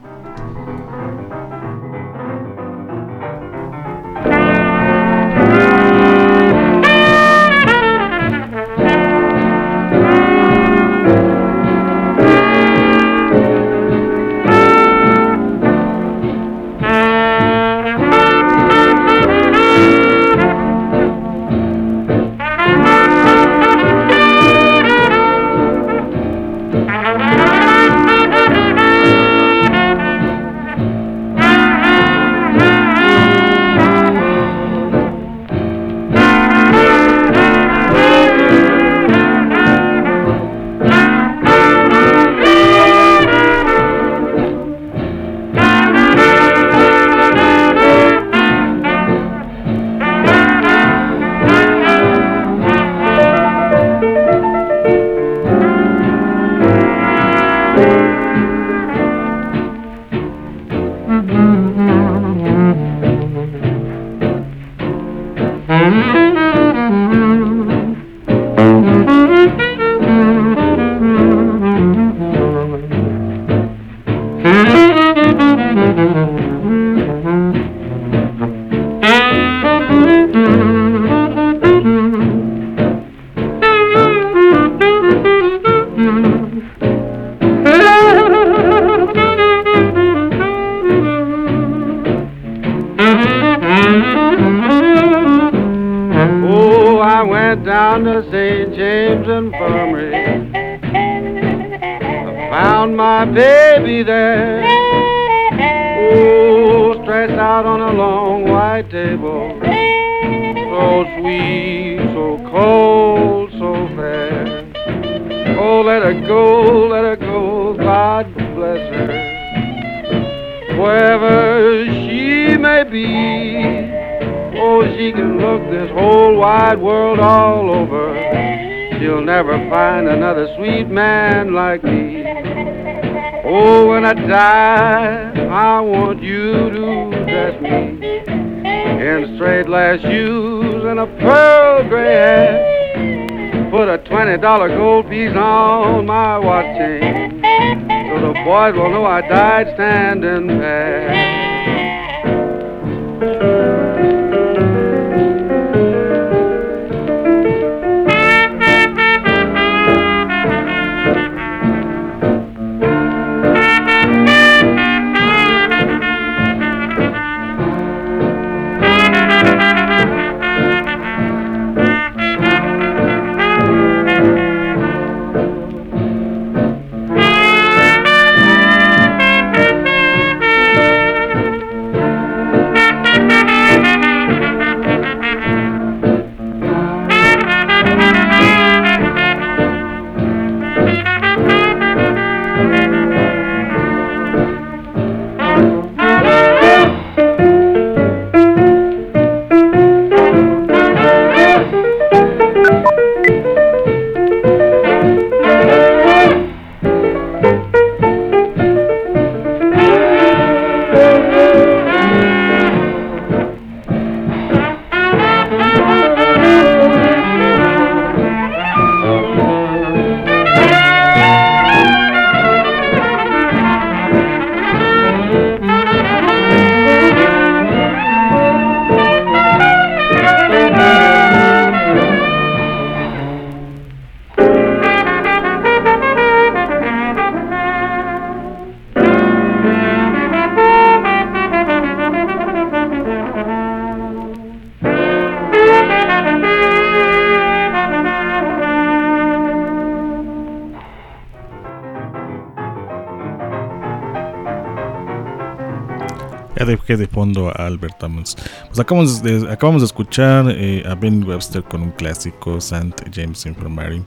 Thank you. down to Saint James Infirmary. I found my baby there. Oh, stretched out on a long white table. So sweet, so cold, so fair. Oh, let her go, let her go, God bless her. Wherever she may be, oh, she can look this whole wide world all over. She'll never find another sweet man like me. Oh, when I die, I want you to dress me in straight lace shoes and a pearl gray hat. Put a twenty dollar gold piece on my watch chain, so the boys will know I died standing pat. Ya dejé de fondo a Albert Ammons. Pues acabamos de, acabamos de escuchar eh, a Ben Webster con un clásico, Saint James Infirmary,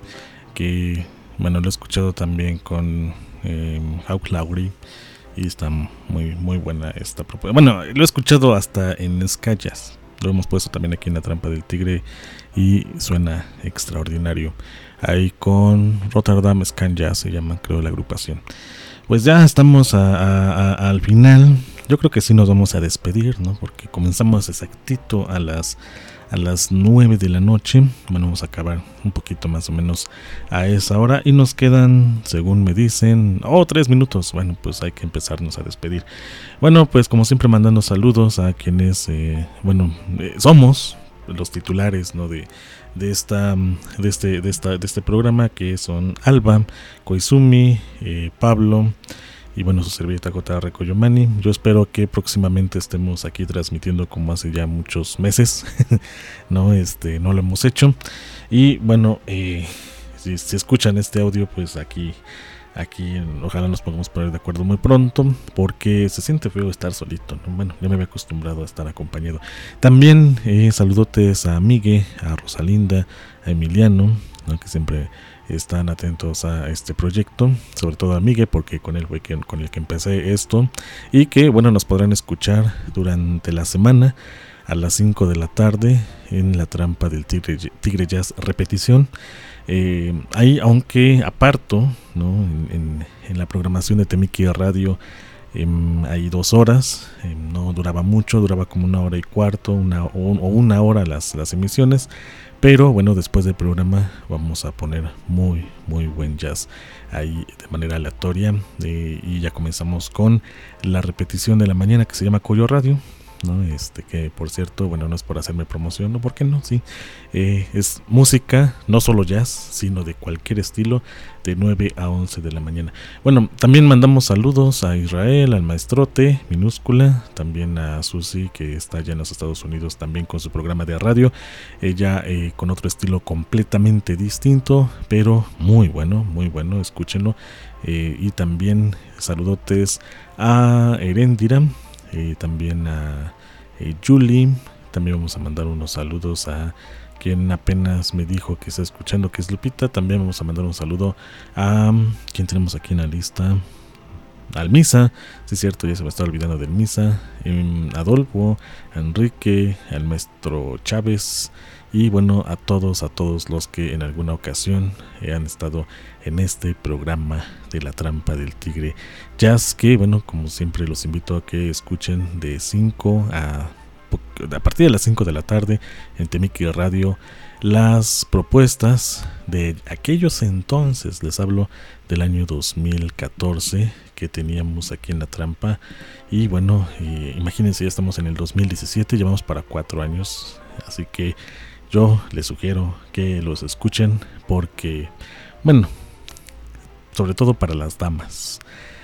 que bueno, lo he escuchado también con eh, Hugh Laurie y está muy muy buena esta propuesta. Bueno, lo he escuchado hasta en ska jazz, lo hemos puesto también aquí en La Trampa del Tigre y suena extraordinario. Ahí con Rotterdam Ska Jazz se llama, creo, la agrupación. Pues ya estamos a, a, a, al final. Yo creo que sí nos vamos a despedir, ¿no? Porque comenzamos exactito a las a las nueve de la noche. Bueno, vamos a acabar un poquito más o menos a esa hora y nos quedan, según me dicen, oh, tres minutos. Bueno, pues hay que empezarnos a despedir. Bueno, pues como siempre mandando saludos a quienes, eh, bueno, eh, somos los titulares, ¿no? De de esta de este de esta de este programa, que son Alba, Koizumi, eh, Pablo y bueno, su servilleta J R Koyomani. Yo espero que próximamente estemos aquí transmitiendo como hace ya muchos meses. no este no lo hemos hecho y bueno, eh, si, si escuchan este audio, pues aquí Aquí ojalá nos podamos poner de acuerdo muy pronto, porque se siente feo estar solito, ¿no? Bueno, ya me había acostumbrado a estar acompañado. También eh, saludotes a Migue, a Rosalinda, a Emiliano, ¿no? Que siempre están atentos a este proyecto, sobre todo a Migue, porque con él fue que, con el que empecé esto, y que bueno, nos podrán escuchar durante la semana a las cinco de la tarde en La Trampa del Tigre, Tigre Jazz repetición. Eh, ahí, aunque aparto, ¿no? en, en, en la programación de Temiki Radio, eh, hay dos horas, eh, no duraba mucho, duraba como una hora y cuarto, una, o, o una hora las, las emisiones, pero bueno, después del programa vamos a poner muy, muy buen jazz ahí de manera aleatoria, eh, y ya comenzamos con la repetición de la mañana que se llama Coyo Radio. ¿no? Este, que por cierto, bueno, no es por hacerme promoción, ¿no? ¿Por qué no? Sí, eh, es música, no solo jazz, sino de cualquier estilo, de nueve a once de la mañana. Bueno, también mandamos saludos a Israel, al Maestrote, minúscula, también a Susi, que está allá en los Estados Unidos, también con su programa de radio, ella eh, con otro estilo completamente distinto, pero muy bueno, muy bueno, escúchenlo. Eh, y también saludotes a Erendira, eh, también a eh, Julie. También vamos a mandar unos saludos a quien apenas me dijo que está escuchando, que es Lupita. También vamos a mandar un saludo a quien tenemos aquí en la lista, al Misa, sí es cierto, ya se me está olvidando del Misa, eh, Adolfo, a Enrique, al maestro Chávez, y bueno, a todos, a todos los que en alguna ocasión eh, han estado en este programa de La Trampa del Tigre Jazz, que bueno, como siempre los invito a que escuchen de cinco a a partir de las cinco de la tarde en Temiki Radio las propuestas de aquellos entonces. Les hablo del año dos mil catorce que teníamos aquí en La Trampa, y bueno, eh, imagínense, ya estamos en el dos mil diecisiete, llevamos para cuatro años, así que yo les sugiero que los escuchen porque, bueno, sobre todo para las damas,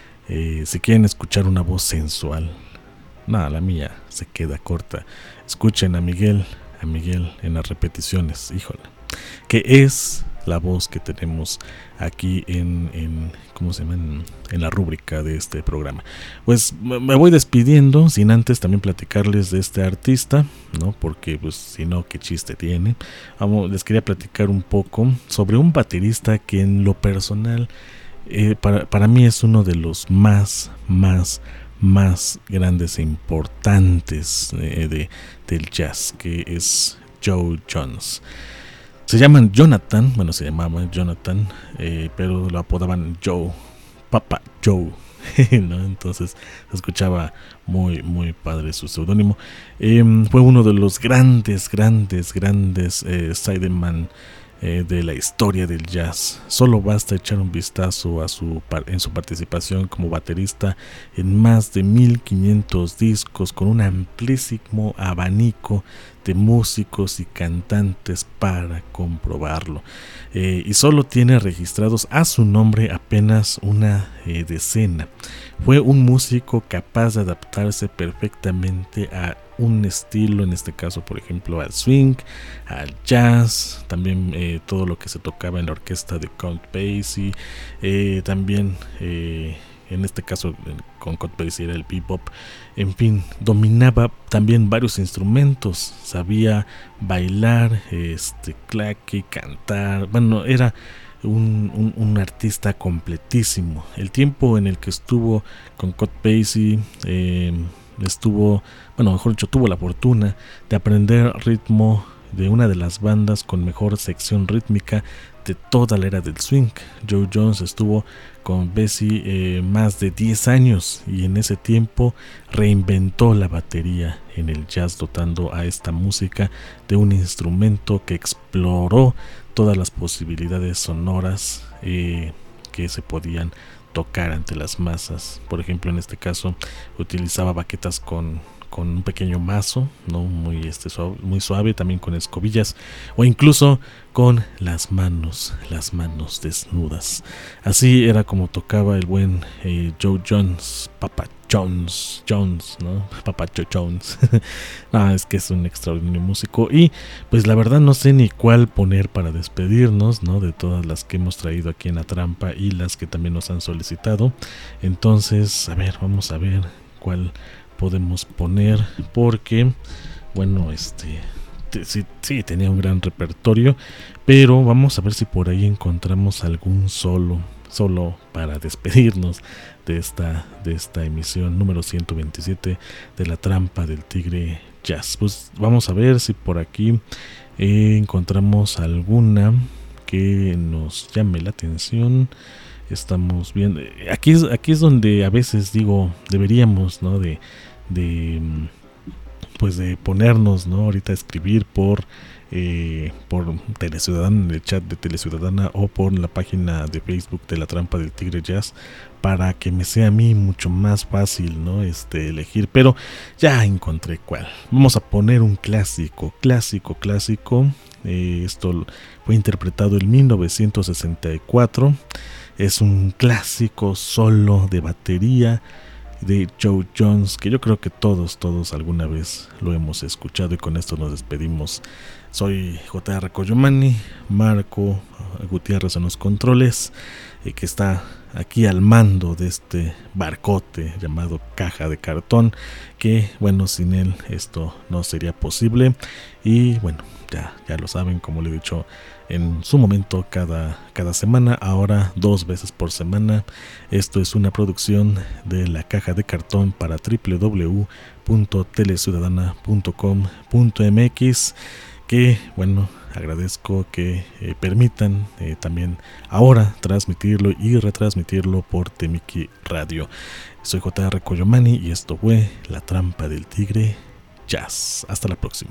eh, si quieren escuchar una voz sensual, nada, la mía se queda corta. Escuchen a Miguel, a Miguel en las repeticiones, híjole, que es la voz que tenemos aquí en, en ¿cómo se llama? En, en la rúbrica de este programa. Pues me voy despidiendo, sin antes también platicarles de este artista, ¿no? Porque pues si no, qué chiste tiene. Vamos, les quería platicar un poco sobre un baterista que en lo personal eh, para, para mí es uno de los más, más más grandes e importantes eh, de, del jazz, que es Joe Jones. Se llaman Jonathan, bueno, se llamaba Jonathan, eh, pero lo apodaban Joe, Papa Joe, ¿no? Entonces se escuchaba muy, muy padre su seudónimo. Eh, fue uno de los grandes, grandes, grandes eh, sideman Eh, de la historia del jazz. Solo basta echar un vistazo a su en su participación como baterista en más de mil quinientos discos, con un amplísimo abanico de músicos y cantantes para comprobarlo. Eh, y solo tiene registrados a su nombre apenas una eh, decena. Fue un músico capaz de adaptarse perfectamente a un estilo, en este caso por ejemplo al swing, al jazz, también eh, todo lo que se tocaba en la orquesta de Count Basie, eh, también eh, en este caso con Count Basie era el bebop. En fin, dominaba también varios instrumentos, sabía bailar, este, claque, cantar, bueno, era Un, un, un artista completísimo. El tiempo en el que estuvo con Count Basie, eh, estuvo, bueno, mejor dicho, tuvo la fortuna de aprender ritmo de una de las bandas con mejor sección rítmica de toda la era del swing. Joe Jones estuvo con Basie eh, más de diez años, y en ese tiempo reinventó la batería en el jazz, dotando a esta música de un instrumento que exploró todas las posibilidades sonoras eh, que se podían tocar ante las masas. Por ejemplo, en este caso utilizaba baquetas con, con un pequeño mazo, ¿no? muy, este, suave, muy suave, también con escobillas, o incluso con las manos, las manos desnudas. Así era como tocaba el buen eh, Joe Jones, Papa Jones, Jones, ¿no? Papa Joe Jones. No, es que es un extraordinario músico, y pues la verdad no sé ni cuál poner para despedirnos, ¿no? De todas las que hemos traído aquí en La Trampa y las que también nos han solicitado. Entonces, a ver, vamos a ver cuál podemos poner, porque bueno, este sí, sí tenía un gran repertorio, pero vamos a ver si por ahí encontramos algún solo solo para despedirnos de esta de esta emisión número ciento veintisiete de La Trampa del Tigre Jazz. Pues vamos a ver si por aquí eh, encontramos alguna que nos llame la atención. Estamos viendo, aquí es, aquí es donde a veces digo, deberíamos, ¿no? de, de pues de ponernos, ¿no? Ahorita a escribir por eh, por Teleciudadana, en el chat de Teleciudadana, o por la página de Facebook de La Trampa del Tigre Jazz, para que me sea a mí mucho más fácil, ¿no? Este, elegir, pero ya encontré cuál. Vamos a poner un clásico, clásico, clásico. Eh, esto fue interpretado en mil novecientos sesenta y cuatro. Es un clásico solo de batería de Joe Jones, que yo creo que todos, todos alguna vez lo hemos escuchado, y con esto nos despedimos. Soy J R Coyomani, Marco Gutiérrez en los controles, eh, que está aquí al mando de este barcote llamado Caja de Cartón, que bueno, sin él esto no sería posible. Y bueno, ya, ya lo saben, como le he dicho en su momento, cada, cada semana, ahora dos veces por semana. Esto es una producción de La Caja de Cartón para doble u doble u doble u punto teleciudadana punto com punto m x, que bueno, agradezco que eh, permitan eh, también ahora transmitirlo y retransmitirlo por Temiki Radio. Soy J R Coyomani y esto fue La Trampa del Tigre Jazz. Hasta la próxima.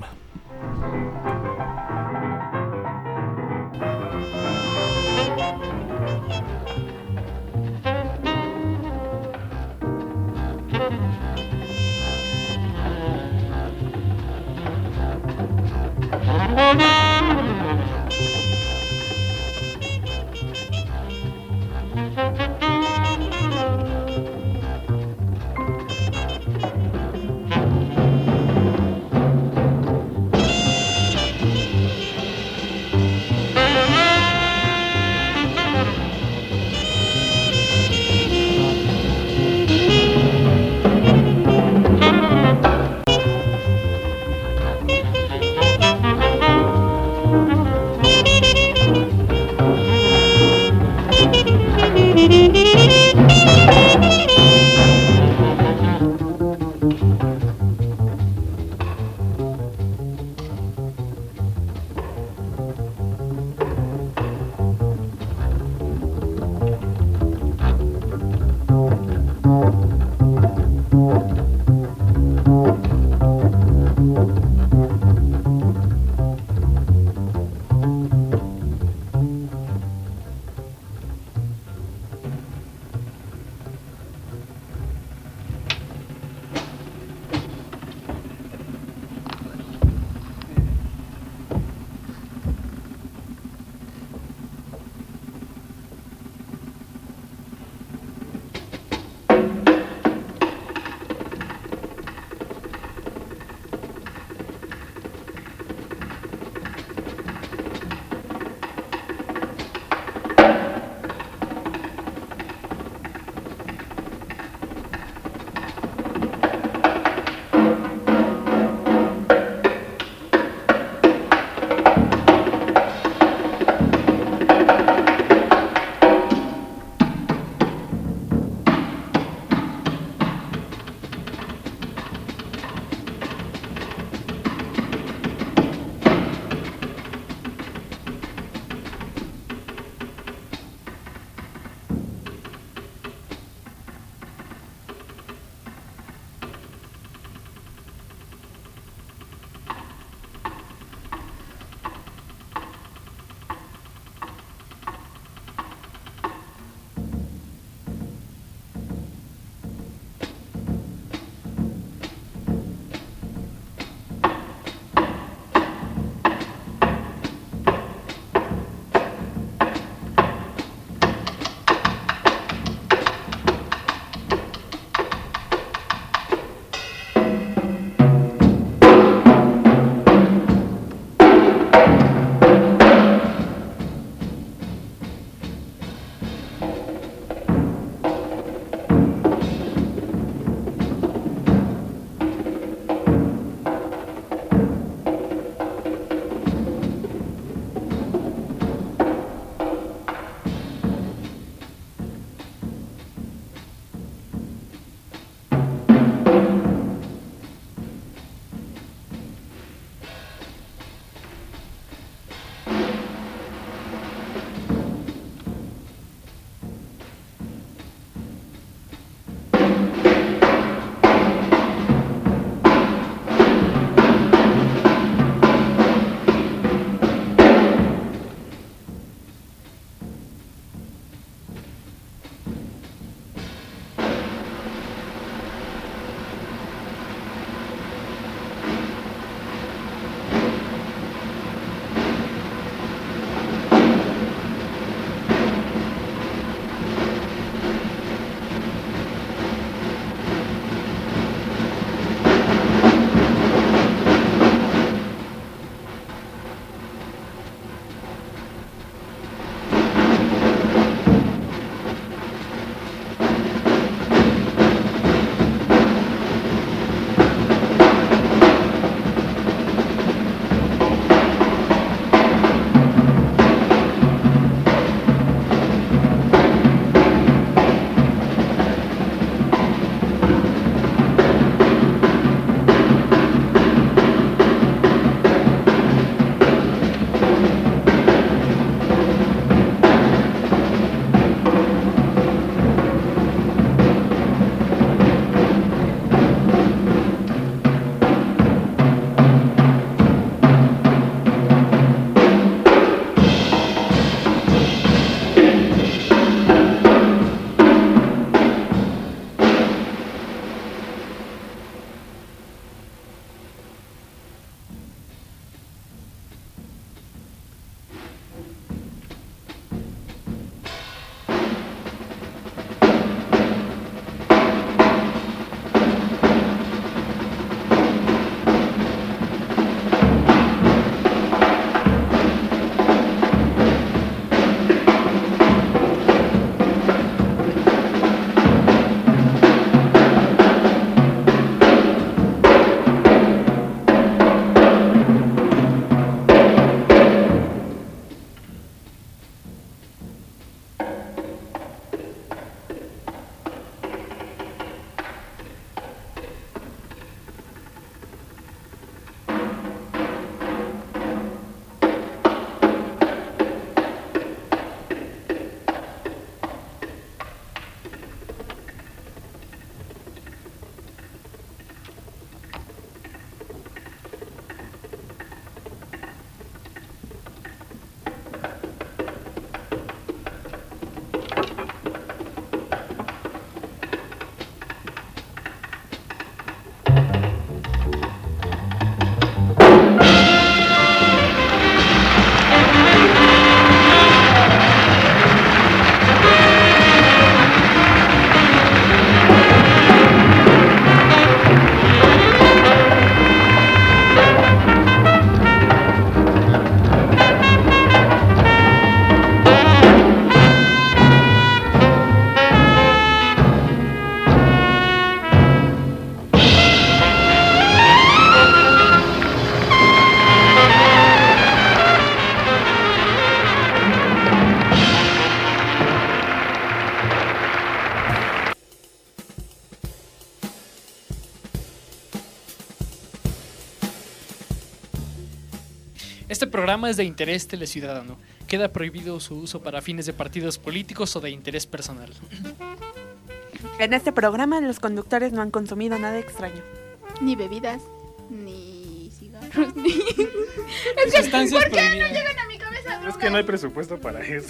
Este programa es de interés teleciudadano. Queda prohibido su uso para fines de partidos políticos o de interés personal. En este programa los conductores no han consumido nada extraño. Ni bebidas, ni cigarros, ni... Es que, ¿por qué prohibidas? No llegan a mi cabeza drogas? Es que no hay presupuesto para eso.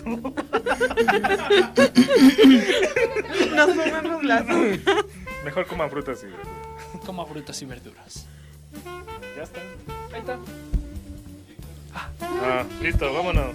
Nos fumamos las... Mejor coman frutas y verduras. Coma frutas y verduras. Ya está. Ahí está. Ah, listo, vámonos.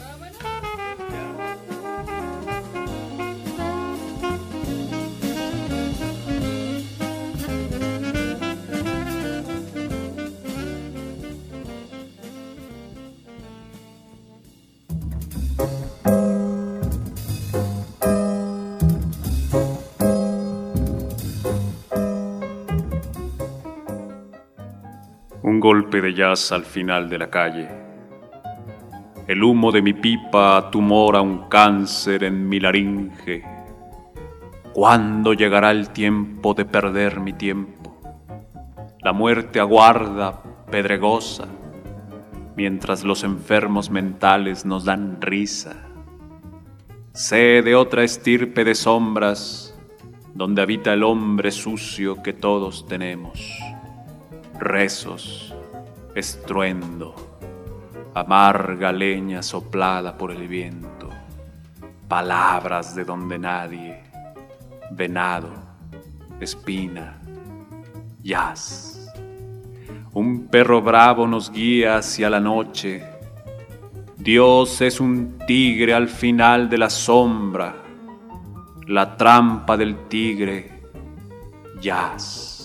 Un golpe de jazz al final de la calle. El humo de mi pipa tumora un cáncer en mi laringe. ¿Cuándo llegará el tiempo de perder mi tiempo? La muerte aguarda, pedregosa, mientras los enfermos mentales nos dan risa. Sé de otra estirpe de sombras, donde habita el hombre sucio que todos tenemos. Rezos, estruendo, amarga leña soplada por el viento, palabras de donde nadie, venado, espina, jazz. Un perro bravo nos guía hacia la noche. Dios es un tigre al final de la sombra, la trampa del tigre, jazz.